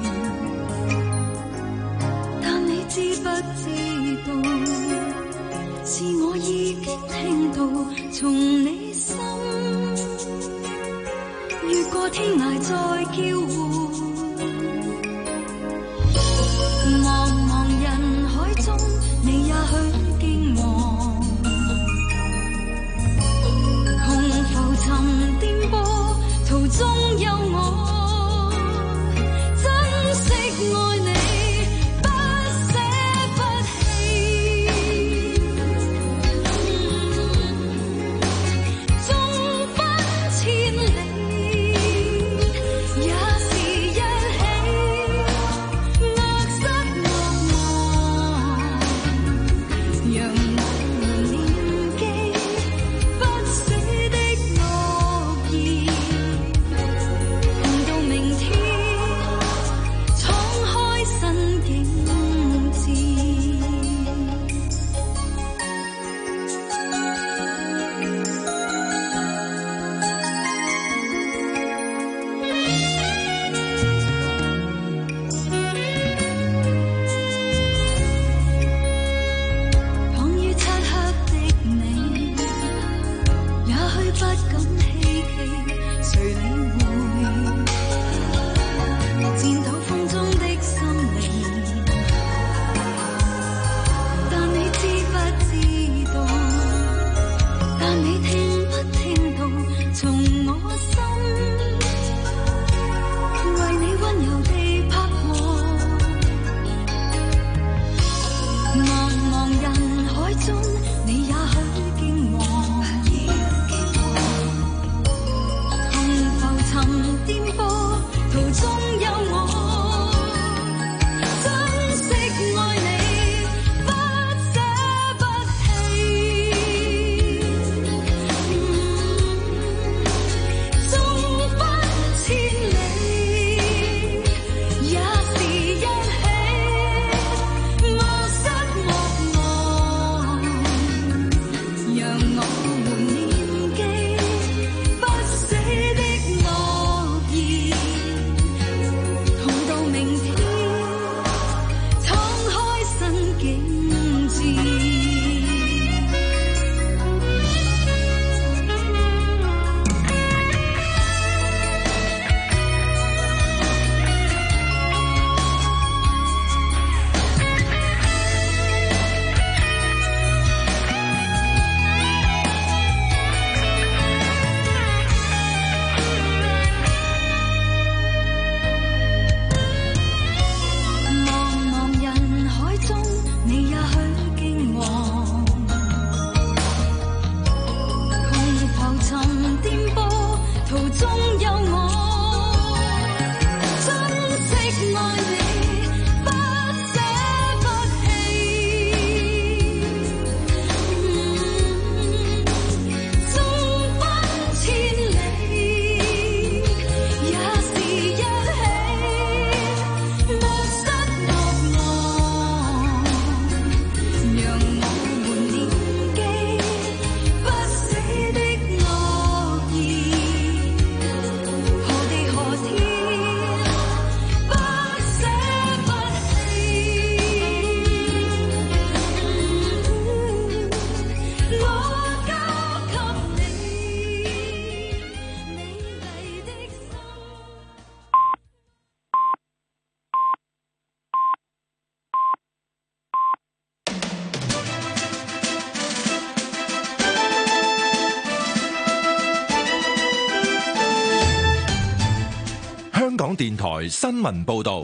但你知不知道？是我已經聽到，從你心越過天涯再叫喚，茫茫人海中，你也許驚惶，紅浮沉顛簸，途中有我，珍惜愛你。千里也是電台新聞報道。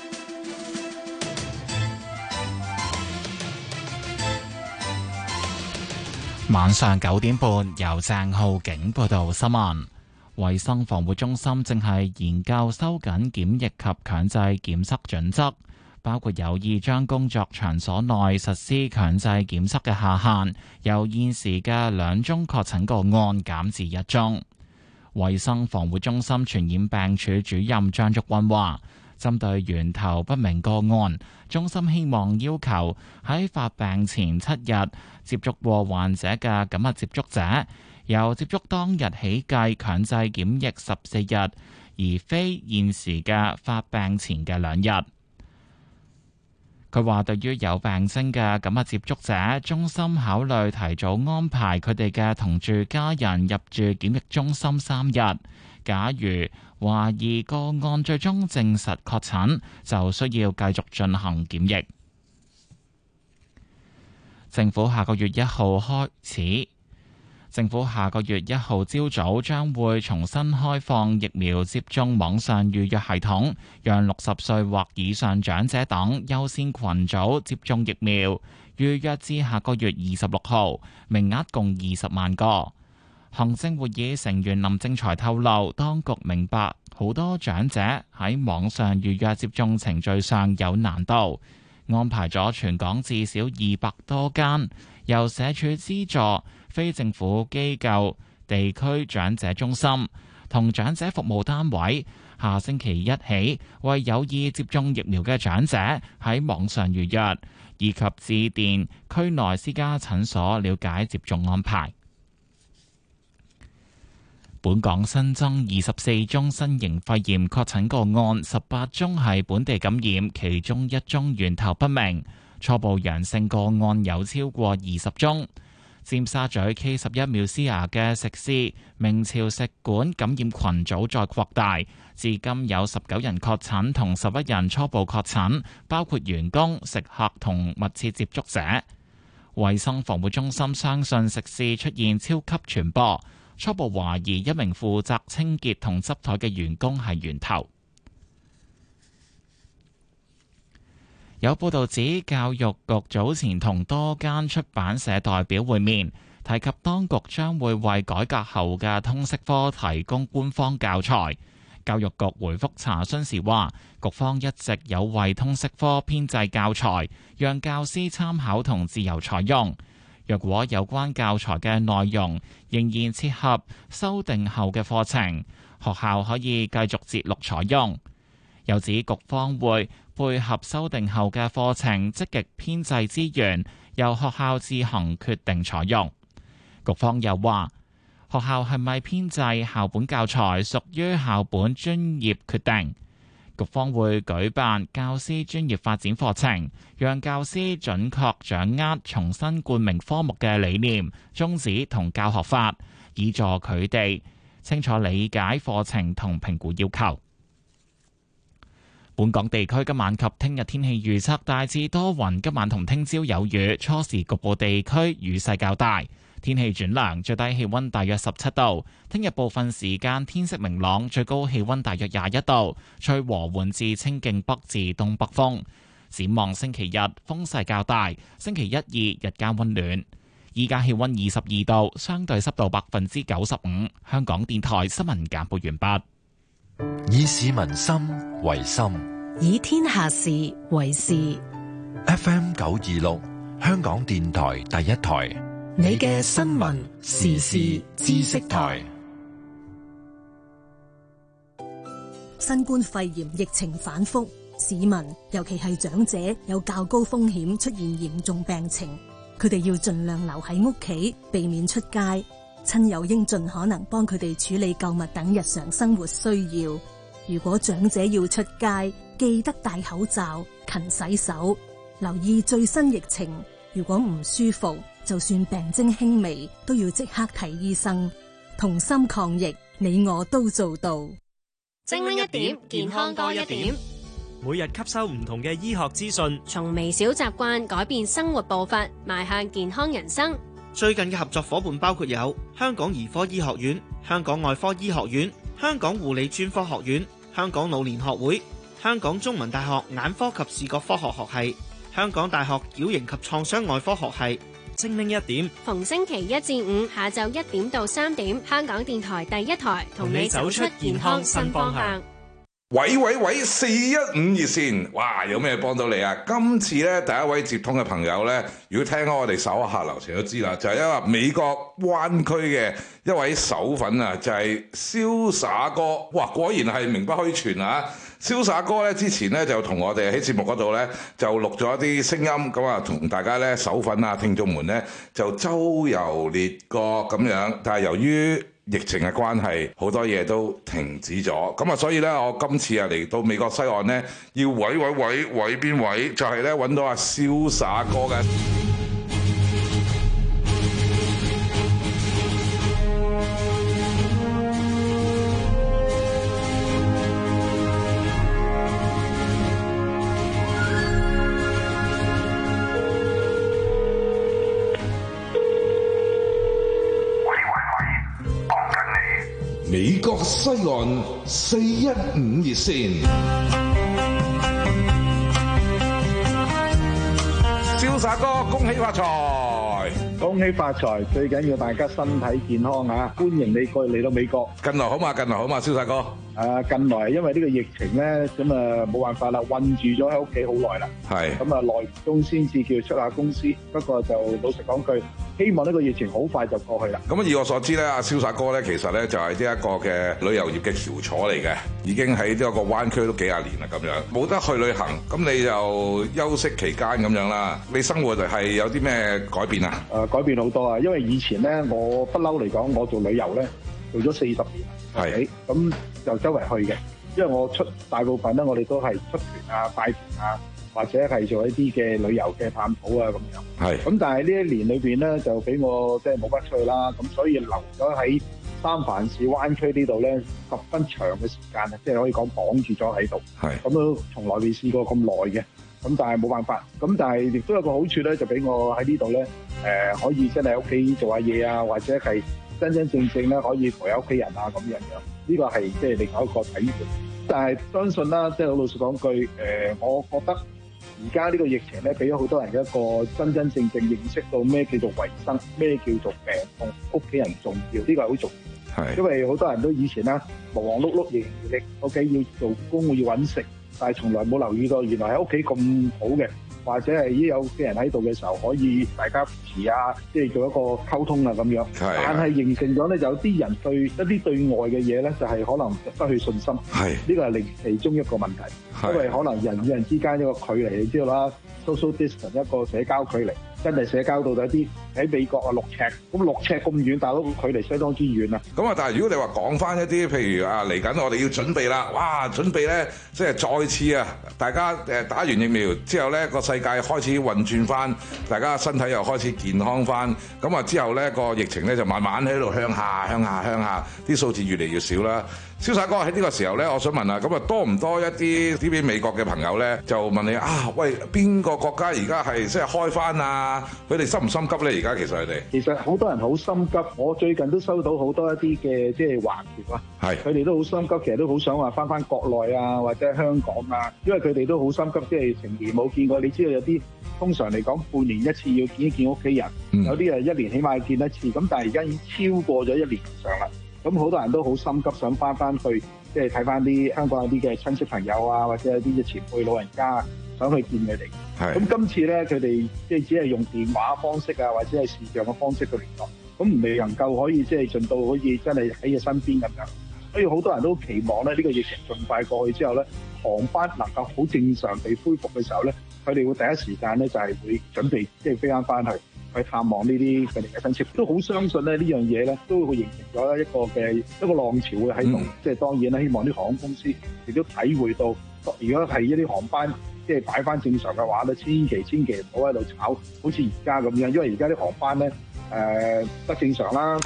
晚上九點半，由鄭浩景報道新聞。衛生防護中心正係研究收緊檢疫及強制檢測準則，包括有意將工作場所內實施強制檢測嘅下限，由現時嘅兩宗確診個案減至一宗。衛生防護中心傳染病處主任張竹君話，針對源頭不明個案，中心希望要求喺發病前七日接觸過患者嘅緊密接觸者，由接觸當日起計強制檢疫十四日，而非現時嘅發病前嘅兩日。佢話對於有病徵嘅緊密接觸者，中心考慮提早安排佢哋嘅同住家人入住檢疫中心三日。假如懷疑個案最終證實確診，就需要繼續進行檢疫。政府下個月一號開始，政府下個月一號朝早將會重新開放疫苗接種網上預約系統，讓六十歲或以上長者等優先群組接種疫苗。預約至下個月二十六號，名額共二十萬個。行政會議成員林正財透露，當局明白好多長者喺網上預約接種程序上有難度，安排咗全港至少二百多間由社署資助非政府機構地區長者中心同長者服務單位，下星期一起為有意接種疫苗嘅長者喺網上預約，以及致電區內私家診所了解接種安排。本港新增二十四宗新型肺炎確診個案，十八宗係本地感染，其中一宗源頭不明。初步陽性個案有超過二十宗。尖沙咀 K 十一 Musea 嘅食肆明朝食館感染群組再擴大，至今有十九人確診同十一人初步確診，包括員工、食客同密切接觸者。衛生防護中心相信食肆出現超級傳播。初步懷疑一名負責清潔同執枱嘅員工係源頭。有報道指，教育局早前同多間出版社代表會面，提及當局將會為改革後嘅通識科提供官方教材。教育局回覆查詢時話，局方一直有為通識科編製教材，讓教師參考同自由採用。若果有關教材嘅內容仍然切合修訂後嘅課程，學校可以繼續節錄採用。又指局方會配合修訂後嘅課程，積極編製資源，由學校自行決定採用。局方又話，學校係咪編製校本教材屬於校本專業決定。局方會舉辦教師專業發展課程，讓教師準確掌握重新冠名科目嘅理念、宗旨同教學法，以助佢哋清楚理解課程同評估要求。本港地區今晚及聽日天氣預測大致多雲，今晚同聽朝有雨，初時局部地區雨勢較大。天氣轉涼，最低氣溫大約十七度。聽日部分時間天色明朗，最高氣溫大約廿一度，吹和緩至清勁北至東北風。展望星期日風勢較大，星期一二日間溫暖。依家氣溫二十二度，相對濕度百分之九十五。香港電台新聞簡報完畢。 以市民心為心， 以天下事為事。 F M 九二六，香港電台第一台。 你嘅新聞時事知識台。 新冠肺炎疫情反覆，市民尤其係長者有較高風險出現嚴重病情，佢哋要盡量留喺屋企，避免出街。親友應盡可能幫佢哋處理購物等日常生活需要。如果長者要出街，記得戴口罩、勤洗手，留意最新疫情。如果唔舒服，就算病徵輕微，都要即刻睇醫生。同心抗疫，你我都做到。 精靈一點，健康多一點。 每日吸收唔同嘅醫學資訊， 從微小習慣改變生活步伐，邁向健康人生。 最近嘅合作夥伴包括有香港兒科醫學院、香港外科醫學院、香港護理專科學院、 香港老年學會、香港中文大學眼科及視覺科學學系、香港大學矯形及創傷外科學系。精靈一點， 逢星期一至五下晝一點到三點，香港電台第一台同你走出健康新方向。 喂喂喂，四一五熱線，哇，有咩幫到你啊？今次咧第一位接通嘅朋友咧，如果聽開我哋手下流程都知啦，就係、是、一個美國灣區嘅一位手粉啊，就係、是、瀟灑哥。哇，果然係名不虛傳啊！瀟灑哥咧之前咧就同我哋喺節目嗰度咧就錄咗一啲聲音，咁啊同大家咧手粉啊聽眾們咧就周遊列國咁樣，但係由於疫情嘅關係，好多嘢都停止咗，咁啊所以咧我今次啊嚟到美國西岸咧，要位位位位邊位，就係咧揾到阿瀟灑哥嘅。美國西岸四一五熱線，瀟灑哥恭喜發財， 恭喜發財，最緊要大家身體健康啊！歡迎你過嚟到美國。 近來好嘛？近來好嘛？瀟灑哥。 誒近來因為呢個疫情咧，咁啊冇辦法啦，韞住咗喺屋企好耐啦。 係。咁啊內中先至叫出下公司，不過就老實講句，希望呢個疫情好快就過去啦。 咁啊，以我所知咧，阿瀟灑哥咧，其實咧就係呢一個嘅旅遊業嘅翹楚嚟嘅，已經喺呢一個灣區都幾廿年啦咁樣，冇得去旅行，咁你就休息期間咁樣啦。你生活係有啲咩改變啊？ 誒、呃、改變好多啊，因為以前咧，我不嬲嚟講，我做旅遊咧做咗四十年，係咁就周圍去嘅，因為我出大部分咧，我哋都係出團啊、帶團啊。或者係做一啲嘅旅遊嘅探討啊咁樣，係咁但係呢一年裏邊咧就俾我即係冇乜出去啦，咁所以留咗喺三藩市灣區呢度咧十分長嘅時間啊，即係可以講綁住咗喺度，係咁都從來未試過咁耐嘅，咁但係冇辦法，咁但係亦都有個好處咧，就俾我喺呢度咧誒可以真係喺屋企做下嘢啊，或者係真真正正咧可以陪下屋企人啊咁樣樣，呢個係即係另外一個體驗。但係相信啦，即係好老實講句誒、呃，我覺得。而家呢個疫情咧，俾咗好多人一個真真正正認識到咩叫做衞生，咩叫做病痛，屋企人重要，呢個係好重要。係，因為好多人都以前啦，忙忙碌碌，營營役役，OK 要做工要揾食，但係從來冇留意到原來喺屋企咁好嘅，或者係已經有啲人喺度嘅時候，可以大家扶持啊，即係做一個溝通啊咁樣。係。但係形成咗咧，有啲人對一啲對外嘅嘢咧，就係可能失去信心。係。呢個係另其中一個問題。因為可能人與人之間一個距離，你知道啦 ，social distance 一個社交距離，真係社交到有啲喺美國啊六尺，咁六尺咁遠，大佬距離相當之遠啊。 咁啊，但係如果你話講翻一啲，譬如啊嚟緊我哋要準備啦，哇，準備咧即係再次啊，大家誒打完疫苗之後咧個世界開始運轉翻，大家身體又開始健康翻，咁啊之後咧個疫情咧就慢慢喺度向下、向下、向下，啲數字越嚟越少啦。瀟灑哥喺呢個時候咧，我想問啊，咁啊多唔多一啲呢邊美國嘅朋友咧，就問你啊，喂，邊個國家而家係即係開翻啊？佢哋心唔心急咧？而家其實佢哋其實好多人好心急，我最近都收到好多一啲嘅即係華僑啊，係佢哋都好心急，其實都好想話翻翻國內啊，或者香港啊，因為佢哋都好心急，即係成年冇見過。你知道有啲通常嚟講半年一次要見一見屋企人，嗯、有啲係一年起碼見一次，咁但係而家已經超過咗一年以上啦。咁好多人都好心急，想翻翻去，即係睇翻啲香港有啲嘅親戚朋友啊，或者有啲嘅前輩老人家，想去見佢哋。係。咁今次咧，佢哋即係只係用電話方式啊，或者係視像嘅方式去聯絡，咁未能夠可以即係盡到好似真係喺佢身邊咁樣。所以好多人都期望咧，呢個疫情盡快過去之後咧，航班能夠好正常地恢復嘅時候咧，佢哋會第一時間咧就係會準備即係飛翻翻去。去探望呢啲佢哋嘅親戚，都好相信咧呢樣嘢咧，都會形成咗一個嘅一個浪潮會喺度。即係當然啦，希望啲航空公司亦都體會到，如果係一啲航班即係擺翻正常嘅話咧，千祈千祈唔好喺度炒，好似而家咁樣，因為而家啲航班咧誒不正常啦。第一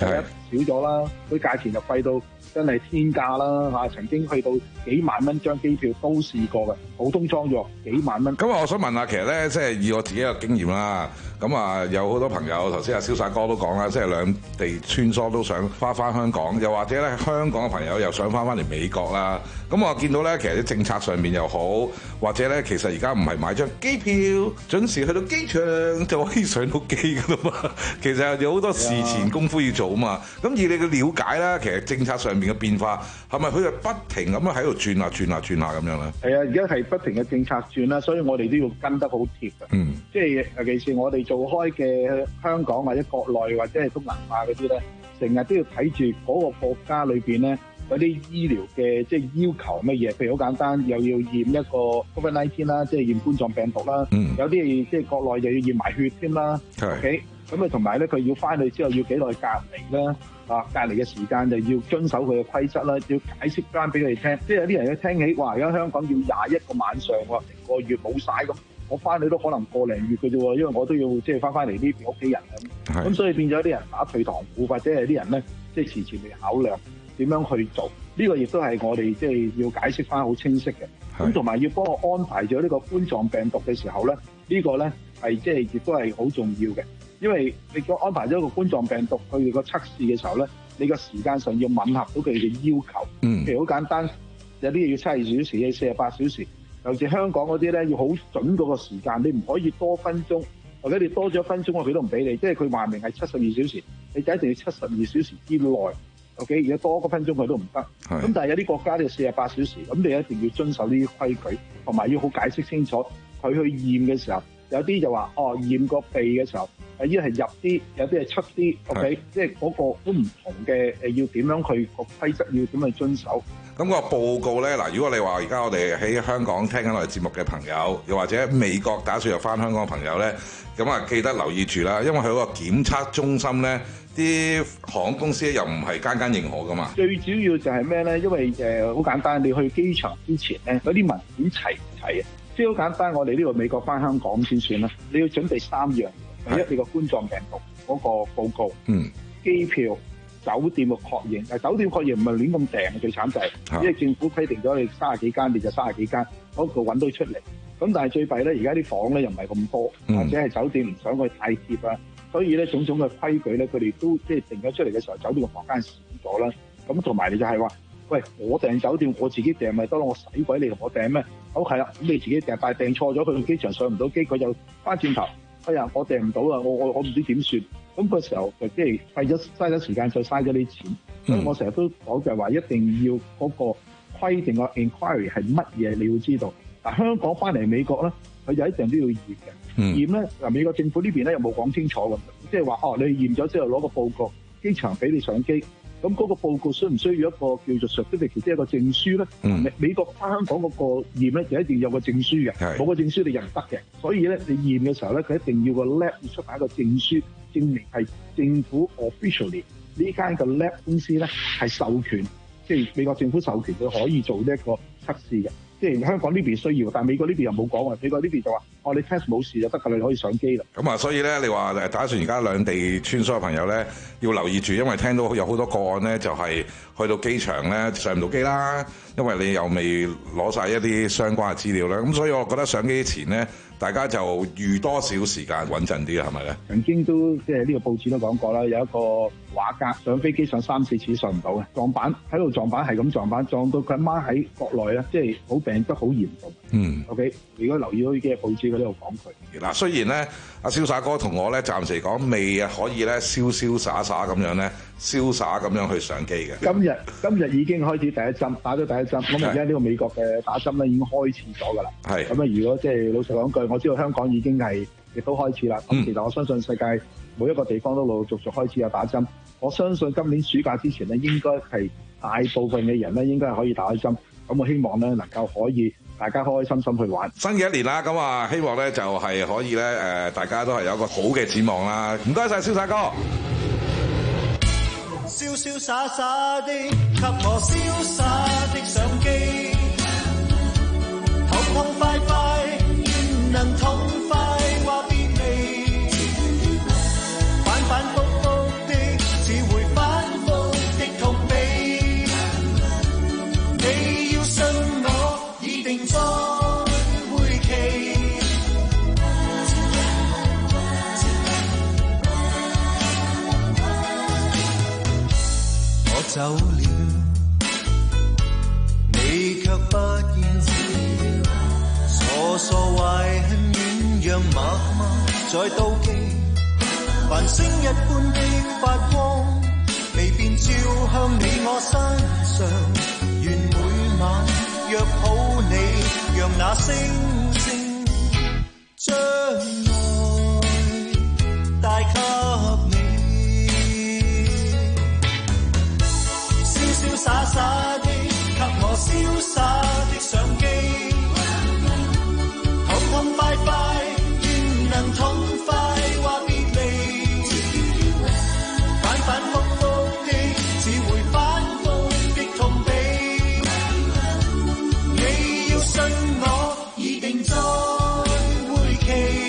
少咗啦，佢價錢就貴到真係天價啦嚇，曾經去到幾萬蚊張機票都試過嘅，普通裝咗幾萬蚊。 咁我想問下，其實咧，即係以我自己嘅經驗啦，咁啊有好多朋友頭先阿瀟灑哥都講啦，即係兩地穿梭都想翻翻香港，又或者咧香港嘅朋友又想翻翻嚟美國啦。咁我見到咧，其實啲政策上面又好，或者咧，其實而家唔係買張機票，準時去到機場就可以上到機噶啦嘛。其實有好多事前功夫要做啊嘛。咁以你嘅了解啦，其實政策上面嘅變化係咪佢就不停咁樣喺度轉下轉下轉下咁樣咧？ 係啊，而家係不停嘅政策轉啦，所以我哋都要跟得好貼嘅。 嗯， 即係尤其是我哋做開嘅香港或者國內或者係東南亞嗰啲咧，成日都要睇住嗰個國家裏邊咧嗰啲醫療嘅即係要求乜嘢。譬如好簡單，又要驗一個 COVID 十九 啦，即係驗冠狀病毒啦。 嗯， 有啲即係國內又要驗埋血添啦。 係。 OK，咁啊同埋咧，佢要翻去之後要幾耐隔離啦。啊，隔離嘅時間就要遵守佢嘅規則啦，要解釋翻俾佢哋聽。即係有啲人一聽起，哇！而家香港要廿一個晚上喎，成個月冇晒咁，我翻去都可能個零月嘅啫喎，因為我都要即係翻翻嚟呢邊屋企人咁。咁所以變咗啲人打退堂鼓，或者係啲人咧，即係遲遲未考量點樣去做。呢個亦都係我哋即係要解釋翻好清晰嘅。咁同埋要幫我安排咗呢個冠狀病毒嘅時候咧，呢個咧係即係亦都係好重要嘅。因為你個安排咗一個冠狀病毒佢哋個測試嘅時候咧，你個時間上要吻合到佢哋嘅要求。 嗯，譬如好簡單，有啲嘢要七十二小時，有四十八小時。尤其香港嗰啲咧，要好準嗰個時間，你唔可以多分鐘，或者你多咗一分鐘，佢都唔俾你。即係佢話明係七十二小時，你就一定要七十二小時之內。OK，而家多一個分鐘佢都唔得。咁但係有啲國家咧四十八小時，咁你一定要遵守呢啲規矩，同埋要好解釋清楚。佢去驗嘅時候，有啲就話哦驗個鼻嘅時候。係一係入啲，有啲係出啲 ，OK，即係嗰個都唔同嘅誒，要點樣去個規則，要點去遵守。 咁個報告咧，嗱，如果你話而家我哋喺香港聽緊我哋節目嘅朋友，又或者美國打算入翻香港嘅朋友咧，咁啊記得留意住啦，因為佢嗰個檢測中心咧，啲航空公司又唔係間間認可噶嘛。最主要就係咩咧？因為誒好簡單，你去機場之前咧，嗰啲文件齊唔齊啊？即係好簡單，我哋呢個美國翻香港先算啦，你要準備三樣。第一，你個冠狀病毒嗰個報告， 嗯，機票、酒店嘅確認。誒，酒店確認唔係亂咁訂嘅，最慘就係、是，因為政府規定咗你三十幾間，你就三十幾間，嗰個揾到出嚟。咁但係最弊咧，而家啲房咧又唔係咁多， 嗯、 或者係酒店唔想佢太貼啊，所以咧種種嘅規矩咧，佢哋都即係定咗出嚟嘅時候，酒店嘅房間少咗啦。咁同埋你就係話，喂，我訂酒店我自己訂咪得咯，我使鬼你同我訂咩？好係啦，咁你自己訂，但係訂錯咗，去到機場上唔到機，佢就翻轉頭。哎呀，我訂唔到啊！我我我唔知點算。咁個時候就即係費咗嘥咗時間，再嘥咗啲錢。所以我成日都講就係話，一定要嗰個規定個 inquiry 係乜嘢，你要知道。嗱，香港翻嚟美國咧，佢就一定都要驗嘅。 嗯、 驗咧，嗱，美國政府呢邊咧又冇講清楚嘅，即係話哦，你驗咗之後攞個報告，機場俾你上機。咁嗰個報告需唔需要一個叫做 certificate，即係一個證書咧？ 嗯、 美美國翻香港嗰個驗咧就一定要有個證書嘅，冇個證書你入唔得嘅。所以咧，你驗嘅時候咧，佢一定要個 lab 要出埋一個證書，證明係政府 officially 呢間嘅 lab 公司咧係授權，即係美國政府授權佢可以做呢一個測試嘅。即係香港呢邊需要，但係美國呢邊又冇講喎。美國呢邊就話：哦，你 test 冇事就得㗎，你可以上機啦。咁啊，所以咧，你話誒打算而家兩地穿梭嘅朋友咧，要留意住，因為聽到有好多個案咧，就係去到機場咧上唔到機啦，因為你又未攞晒一啲相關嘅資料啦。咁所以我覺得上機前咧，大家就預多少時間穩陣啲，係咪咧？曾經都即係呢個報紙都講過啦，有一個畫家上飛機上三四次上唔到嘅，撞板喺度撞板係咁撞板，撞到佢阿媽喺國內咧，即係好病得好嚴重。嗯。OK，如果留意到呢幾日報紙，佢都有講佢。嗱，雖然咧，阿瀟灑哥同我咧，暫時嚟講未啊可以咧瀟瀟灑灑咁樣咧，瀟灑咁樣去上機嘅。今日今日已經開始第一針，打咗第一針。咁而家呢個美國嘅打針咧已經開始咗㗎啦。係。咁啊，如果即係老實講句，我知道香港已經係亦都開始啦。咁、嗯、其實我相信世界每一個地方都陸陸續續開始有打針。我相信今年暑假之前咧，應該係大部分嘅人咧，應該係可以打開針。咁我希望咧，能夠可以大家開開心心去玩。新嘅一年啦，咁啊，希望咧就係可以咧誒，大家都係有一個好嘅展望啦。唔該晒，瀟灑哥。 瀟瀟灑灑的，給我瀟灑的相機，痛痛快快，願能痛快話別離，反反覆覆的，只會反覆走了，你卻不見，傻傻懷恨遠讓默默在妒忌，繁星一般的發光，未變照向你我身上，願每晚約好你，讓那星星將愛帶給你。瀟灑灑的，給我瀟灑的相機，痛痛快快，願能痛快話別離，反反覆覆的，只會反覆的痛悲。你要信我，已定在會期。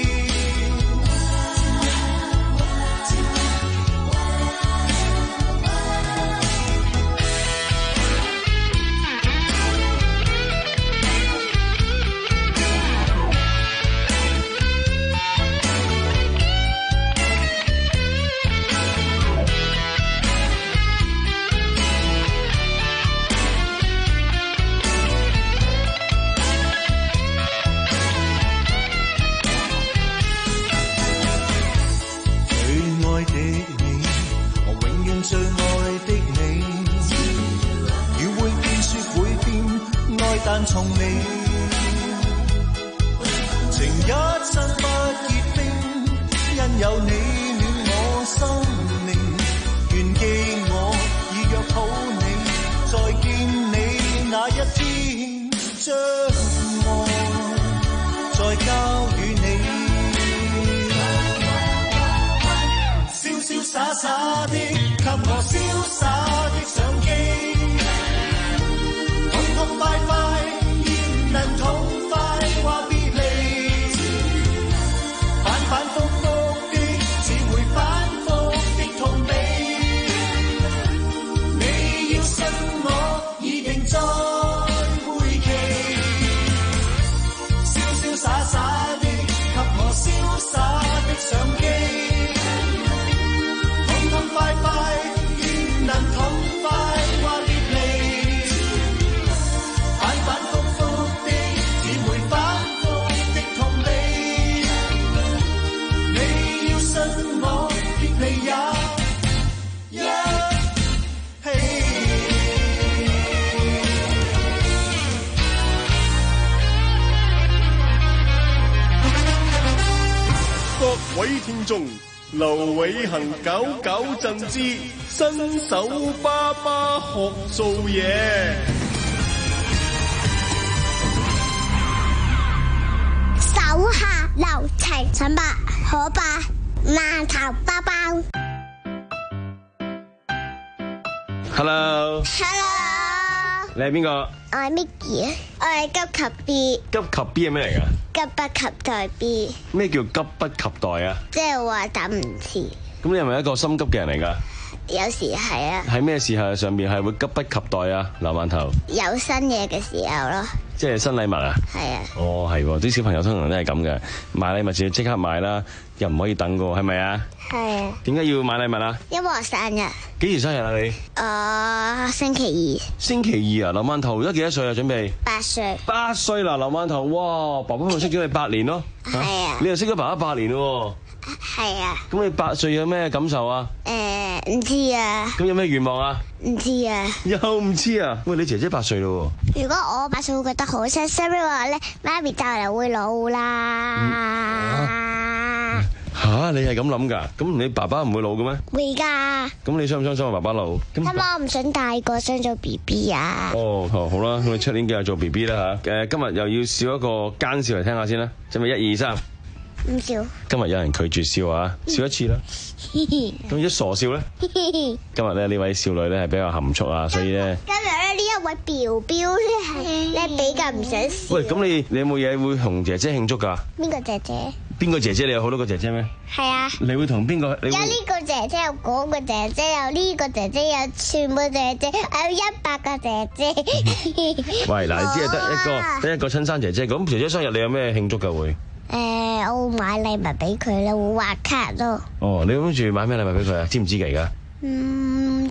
最愛的你，雨會變雪會變，愛但從未，情一生不結冰，因有你暖我生命。願記我已約好你，再見你那一天，將愛再交予你。瀟瀟灑灑的，給我瀟灑的相機，痛痛快快，願能痛快話別離，反反覆覆的，只會反覆的痛悲。你要信我，已定在會期。瀟瀟灑灑的，給我瀟灑的相機，快快，願能痛快話別離，反反覆覆的，只會反覆的痛悲。你要信我，別離也一起。 各位聽眾，劉偉恒搞搞震之新手爸爸學做嘢， 手下留情，陳伯可爸饅頭包包。 Hello，Hello， Hello， 你係邊個？ 我係 Micky， 我係急及 B。 急及 B 係咩嚟㗎？ 急不及待 B。 咩叫急不及待啊？ 即係話等唔切。 咁你係咪一個心急嘅人嚟㗎？ 有時係啊。 喺咩時候上面係會急不及待啊？劉饅頭。 有新嘢嘅時候咯。 即係新禮物啊？ 係啊。 哦，係喎，啲小朋友通常都係咁嘅，買禮物就要即刻買啦，又唔可以等㗎喎，係咪啊？ 係啊。 點解要買禮物啊？ 因為我生日。 幾時生日啊你？ 誒，星期二。星期二啊，劉饅頭而家幾多歲啊？準備？ 八歲。八歲啦，劉饅頭，哇！爸爸咪識咗你八年咯。 係啊。 你又識咗爸爸八年咯？ 係啊。 咁你八歲有咩感受啊？ 誒，唔知啊。 咁有咩願望啊？ 唔知啊。 又唔知啊？喂，你姐姐八歲咯喎。 如果我八歲會覺得好傷心嘅話咧，媽咪就嚟會老啦。 吓、啊，你係咁諗噶？咁你爸爸唔會老嘅咩？ 會噶。咁你傷唔傷心啊？爸爸老？ 咁我唔想大個想做 B B 啊。 哦，好啦，咁你出年繼續做 B B 啦吓。誒，今日又要笑一個奸笑嚟聽下先啦。準備一二三。 唔笑。 今日有人拒絕笑啊，笑一次啦。咁一傻笑咧？今日咧呢位少女咧係比較含蓄啊，所以咧。 今日咧呢一位表表咧係咧比較唔想笑。 喂，咁你你有冇嘢會同姐姐慶祝噶？ 邊個姐姐？ 邊個姐姐？你有好多個姐姐咩？ 係啊。 你會同邊個？有呢個姐姐，有嗰個姐姐，有呢個姐姐，有全部姐姐，有一百個姐姐。 喂，嗱，你只係得一個得一個親生姐姐，咁姐姐生日你有咩慶祝噶會？ 誒、呃，我會買禮物俾佢啦，會畫卡咯。 哦，你諗住買咩禮物俾佢啊？知唔知㗎而家？ 唔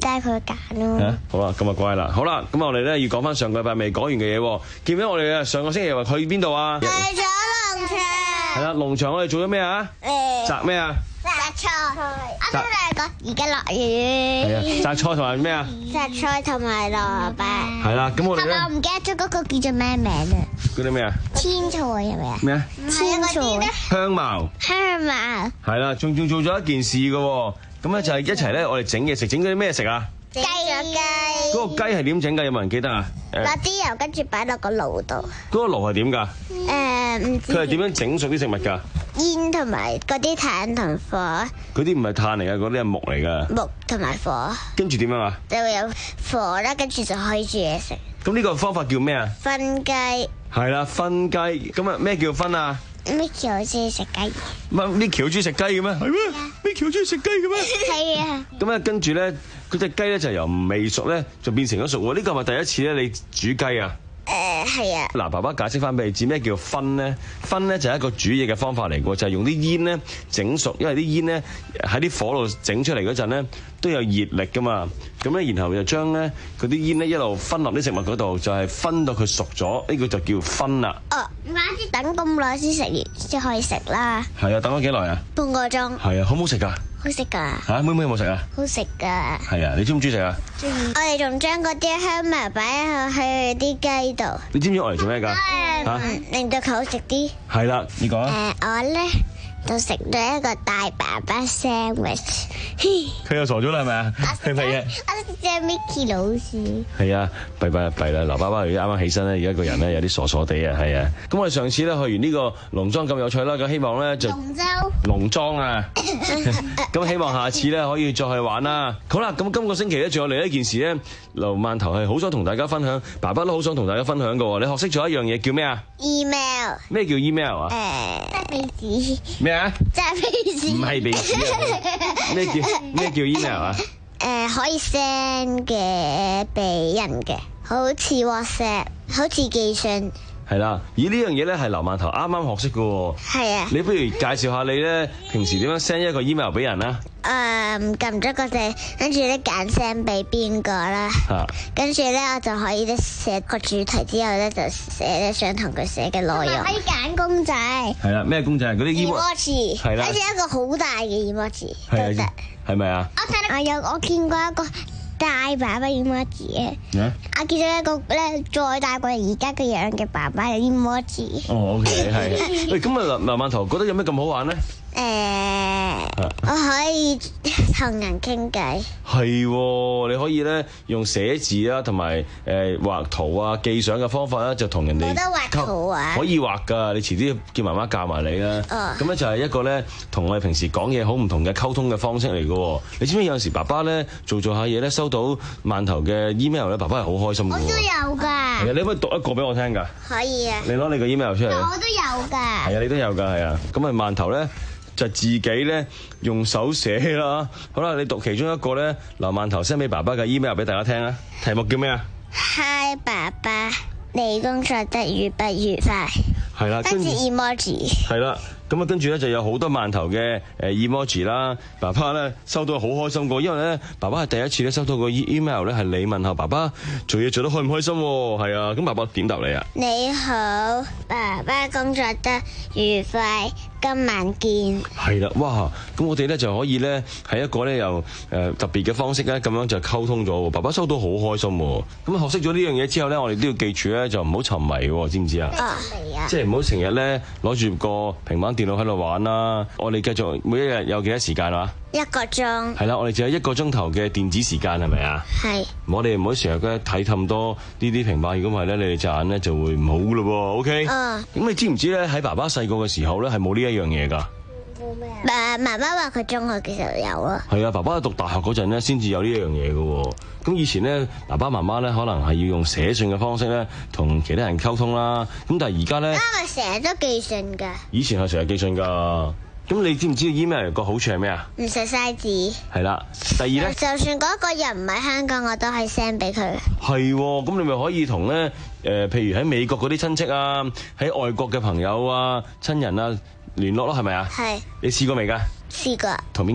就係佢揀咯。 嚇，好啦，咁啊乖啦。好啦，咁我哋咧要講翻上個禮拜未講完嘅嘢喎。記唔記得我哋啊上個星期話去邊度啊？ 去咗農場。 係啦，農場我哋做咗咩啊？ 誒。 摘咩啊？ 摘菜。我聽你講，而家落雨。 係啊，摘菜同埋咩啊？ 摘菜同埋蘿蔔。 係啦，咁我哋咧。 我唔記得咗嗰個叫做咩名啊？ 嗰啲咩啊？ 天菜係咪啊？ 咩啊？ 天菜。 香茅。 香茅。 係啦，仲仲做咗一件事嘅喎，咁咧就係一齊咧，我哋整嘢食，整咗啲咩食啊？ 雞咗雞。 嗰個雞係點整㗎？有冇人記得啊？ 落啲油，跟住擺落個爐度。 嗰個爐係點㗎？ 誒唔知。 佢係點樣整熟啲食物㗎？ 煙同埋嗰啲炭同火。 嗰啲唔係炭嚟㗎，嗰啲係木嚟㗎。 木同埋火。跟住點樣啊？ 就會有火啦，跟住就可以煮嘢食。 咁呢個方法叫咩啊？ 燻雞。 係啦，燻雞。咁啊咩叫燻啊 ？Micky 好中意食雞。 乜 Micky 好中意食雞嘅咩？係咩？Micky 好中意食雞嘅咩？ 係啊。咁咧跟住咧，嗰隻雞咧就由未熟咧就變成咗熟喎。呢個係咪第一次咧你煮雞啊？ 誒係啊！ 嗱，爸爸解釋翻俾你知咩叫燻咧？燻咧就係一個煮嘢嘅方法嚟嘅，就係用啲煙咧整熟，因為啲煙咧喺啲火度整出嚟嗰陣咧都有熱力噶嘛。咁咧然後就將咧嗰啲煙咧一路燻落啲食物嗰度，就係燻到佢熟咗，呢個就叫燻啦。 哦，唔怪之等咁耐先食完先可以食啦。 係啊，等咗幾耐啊？ 半個鐘。係啊，好唔好食㗎？ 好食㗎。 嚇，妹妹有冇食啊？ 好食㗎。 係啊，你中唔中意食啊？ 中意。我哋仲將嗰啲香茅擺去啲雞度。 你知唔知我嚟做咩㗎？ 嚇，令到佢好食啲。 係啦，你講啊。 誒，我咧就食咗一個大爸爸 sandwich。 佢又傻咗啦，係咪啊？係咪啊？ 我食隻 Micky 老鼠。 係啊，弊弊弊啦！劉爸爸而家啱啱起身咧，而家個人咧有啲傻傻地啊，係啊。咁我哋上次咧去完呢個農莊咁有趣啦，咁希望咧就龍舟農莊啊。咁希望下次咧可以再去玩啦。好啦，咁今個星期咧仲有另一件事咧，劉饅頭係好想同大家分享，爸爸都好想同大家分享嘅喎。你學識咗一樣嘢叫咩啊 ？email。咩叫 email 啊？ 誒，鼻子。 咩啊？ 揸鼻子。 唔係鼻子啊！咩叫咩叫 email 啊？ 誒，可以 send 嘅俾人嘅，好似 WhatsApp，好似寄信。 係啦，而呢樣嘢咧係劉饅頭啱啱學識嘅喎。 係啊。 你不如介紹下你咧，平時點樣 send 一個 email 俾人啊？ 誒，撳咗個掣，跟住咧揀 send 俾邊個啦。嚇。跟住咧我就可以咧寫個主題，之後咧就寫咧想同佢寫嘅內容。可以揀公仔。係啦，咩公仔？嗰啲 emoji。係啦。好似一個好大嘅 emoji 都得。係咪啊？我睇到我有我見過一個大爸爸 emoji 嘅。咩？我見到一個咧再大過而家嘅樣嘅爸爸嘅 emoji。 哦 ，OK， 係。喂，咁啊，劉饅頭覺得有咩咁好玩咧？ 誒，我可以同人傾偈。 係喎，你可以咧用寫字啦，同埋誒畫圖啊、記相嘅方法咧，就同人哋冇得畫圖啊？ 可以畫㗎，你遲啲叫媽媽教埋你啦。哦。咁咧就係一個咧同我哋平時講嘢好唔同嘅溝通嘅方式嚟嘅喎。你知唔知有陣時爸爸咧做做下嘢咧，收到饅頭嘅 email 咧，爸爸係好開心嘅喎。 我都有㗎。係啊，你可唔可以讀一個俾我聽㗎？ 可以啊。 你攞你個 email 出嚟。 我都有㗎。係啊，你都有㗎，係啊。咁啊，饅頭咧。就自己咧用手寫啦。好啦，你讀其中一個咧，劉饅頭 send 俾爸爸嘅 email 俾大家聽啊。題目叫咩啊 ？Hi 爸爸，你工作得愉不愉快？ 係啦， 跟住 emoji。 係啦，咁啊跟住咧就有好多饅頭嘅誒 emoji 啦。爸爸咧收到好開心過，因為咧爸爸係第一次咧收到個 email 咧係你問候爸爸做嘢做得開唔開心喎。係啊，咁爸爸點答你啊？ 你好，爸爸工作得愉快。今晚見。 係啦，哇！咁我哋咧就可以咧喺一個咧又誒特別嘅方式咧咁樣就溝通咗。爸爸收到好開心喎。咁學識咗呢樣嘢之後咧，我哋都要記住咧就唔好沉迷喎，知唔知啊？ 啊， 即係唔好成日咧攞住個平板電腦喺度玩啦。我哋繼續每一日有幾多時間啊？ 一個鐘。係啦，我哋就有一個鐘頭嘅電子時間係咪啊？係。我哋唔好成日咧睇咁多呢啲平板，如果唔係咧，你哋隻眼咧就會唔好噶咯喎。OK。嗯。咁你知唔知咧喺爸爸細個嘅時候咧係冇呢一樣嘢㗎？ 冇咩啊？誒，媽媽話佢中學嘅時候有啊。係啊，爸爸讀大學嗰陣咧先至有呢一樣嘢㗎喎。咁以前咧，爸爸媽媽咧可能係要用寫信嘅方式咧同其他人溝通啦。咁但係而家咧， 啱咪成日都寄信㗎。 以前係成日寄信㗎。咁你知唔知 email 個好處係咩啊？ 唔使嘥字。係啦。第二咧， 就算嗰個人唔喺香港，我都係 send 俾佢。 係喎，咁你咪可以同咧誒，譬如喺美國嗰啲親戚啊，喺外國嘅朋友啊、親人啊聯絡咯，係咪啊？係。你試過未㗎？ 試過。 同邊個啊？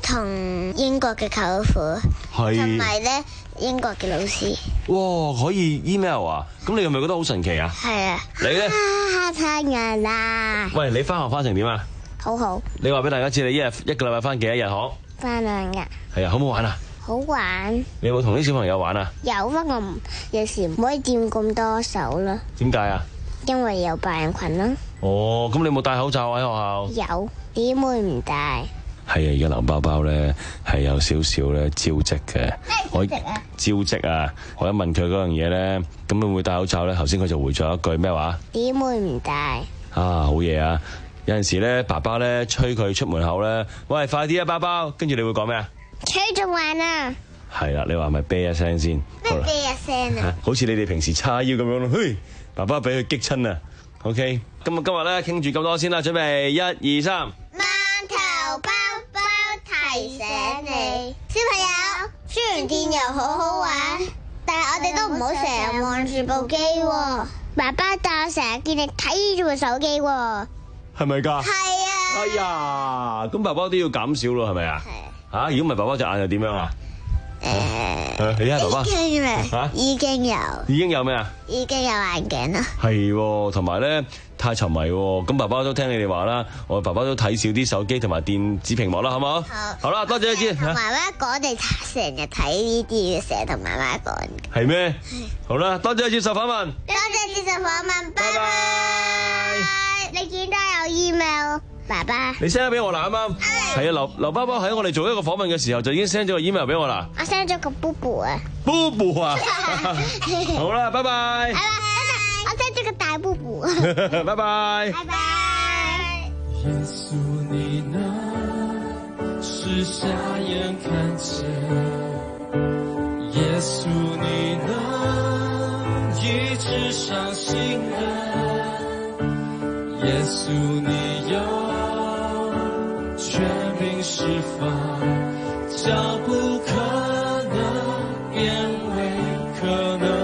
同英國嘅舅父， 係同埋咧英國嘅老師。 哇，可以 email 啊？咁你係咪覺得好神奇啊？ 係啊。 你咧？ 啊，太陽啦！ 喂，你翻學翻成點啊？ 好好。 你話俾大家知，你一日一個禮拜翻幾多日學？ 翻兩日。 係啊，好唔好玩啊？ 好玩。 你有冇同啲小朋友玩啊？ 有，不過有時唔可以掂咁多手啦。 點解啊？ 因為有白人群啦。 哦，咁你有冇戴口罩喺學校？有，點會唔戴？ 係啊，而家林包包咧係有少少咧招積嘅。我招積啊！我一問佢嗰樣嘢咧，咁會唔會戴口罩咧？頭先佢就回咗一句咩話？ 點會唔戴？ 啊，好嘢啊！有陣時咧，爸爸咧催佢出門口咧，喂，快啲啊，包包！跟住你會講咩啊？ 催仲玩啊！ 係啦，你話咪啤一聲先？ 咩啤一聲啊？ 好似你哋平時叉腰咁樣咯，嘿！爸爸俾佢激親啊 ！OK， 咁啊今日咧傾住咁多先啦，準備一二三。 饅頭包包提醒你，小朋友，雖然電郵好好玩，但係我哋都唔好成日望住部機喎。爸爸，但我成日見你睇住部手機喎。 係咪㗎？ 係啊。 哎呀，咁爸爸都要減少咯，係咪啊？係。嚇，如果唔係爸爸隻眼又點樣啊？誒，你睇下爸爸已經咩？ 嚇， 已經有， 已經有咩啊？ 已經有眼鏡啦。 係喎，同埋咧太沉迷喎，咁爸爸都聽你哋話啦，我爸爸都睇少啲手機同埋電子屏幕啦，好唔好？好。好啦，多謝你知。 同媽媽講，我哋成日睇呢啲嘅，成日同媽媽講。 係咩？好啦，多謝接受訪問。 多謝接受訪問，拜拜。你見到有 email。爸爸， 你 send 咗俾我啦，啱啱？係啊，劉劉包包喺我哋做一個訪問嘅時候就已經 send 咗個 email 俾我啦。 我 send 咗個 Boo 啊。 Boo 啊！好啦，拜拜。 拜拜。我 send 咗個大 Boo。 拜拜。 拜拜。 耶穌你能使瞎眼看見，耶穌你能醫治傷心人，耶穌你有權柄釋放，將不可能變為可能。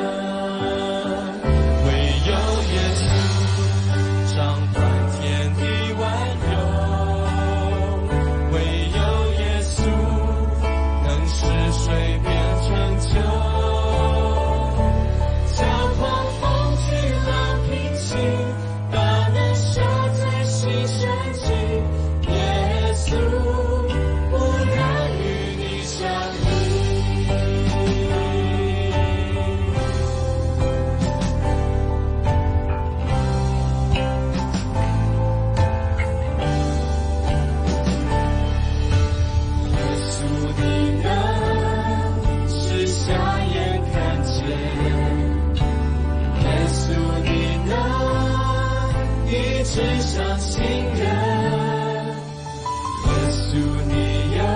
唯有耶穌掌管天地萬有，唯有耶穌能使水變成酒，將狂風巨浪平息，把能殺在心深處。耶穌不讓與你相遇。耶穌你能使瞎眼看見，耶穌你能醫治傷心人，耶穌你有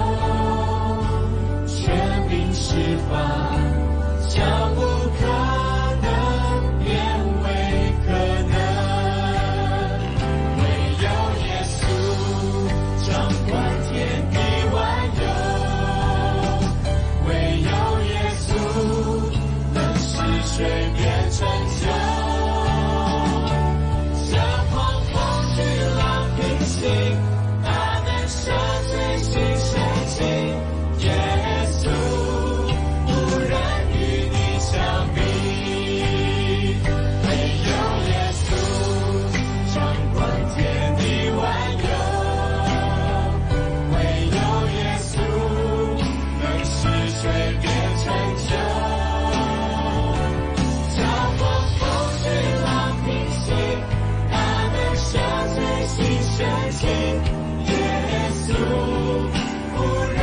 權柄釋放，將不可能變為可能。唯有耶穌掌管天地萬有，唯有耶穌能使水變成酒，將狂風巨浪平息，他能殺罪心深情。耶穌不忍與你相比，唯有耶穌掌管天地萬有，唯有耶穌能使水變成酒，將狂風巨浪平息，他能殺罪心深情。耶穌不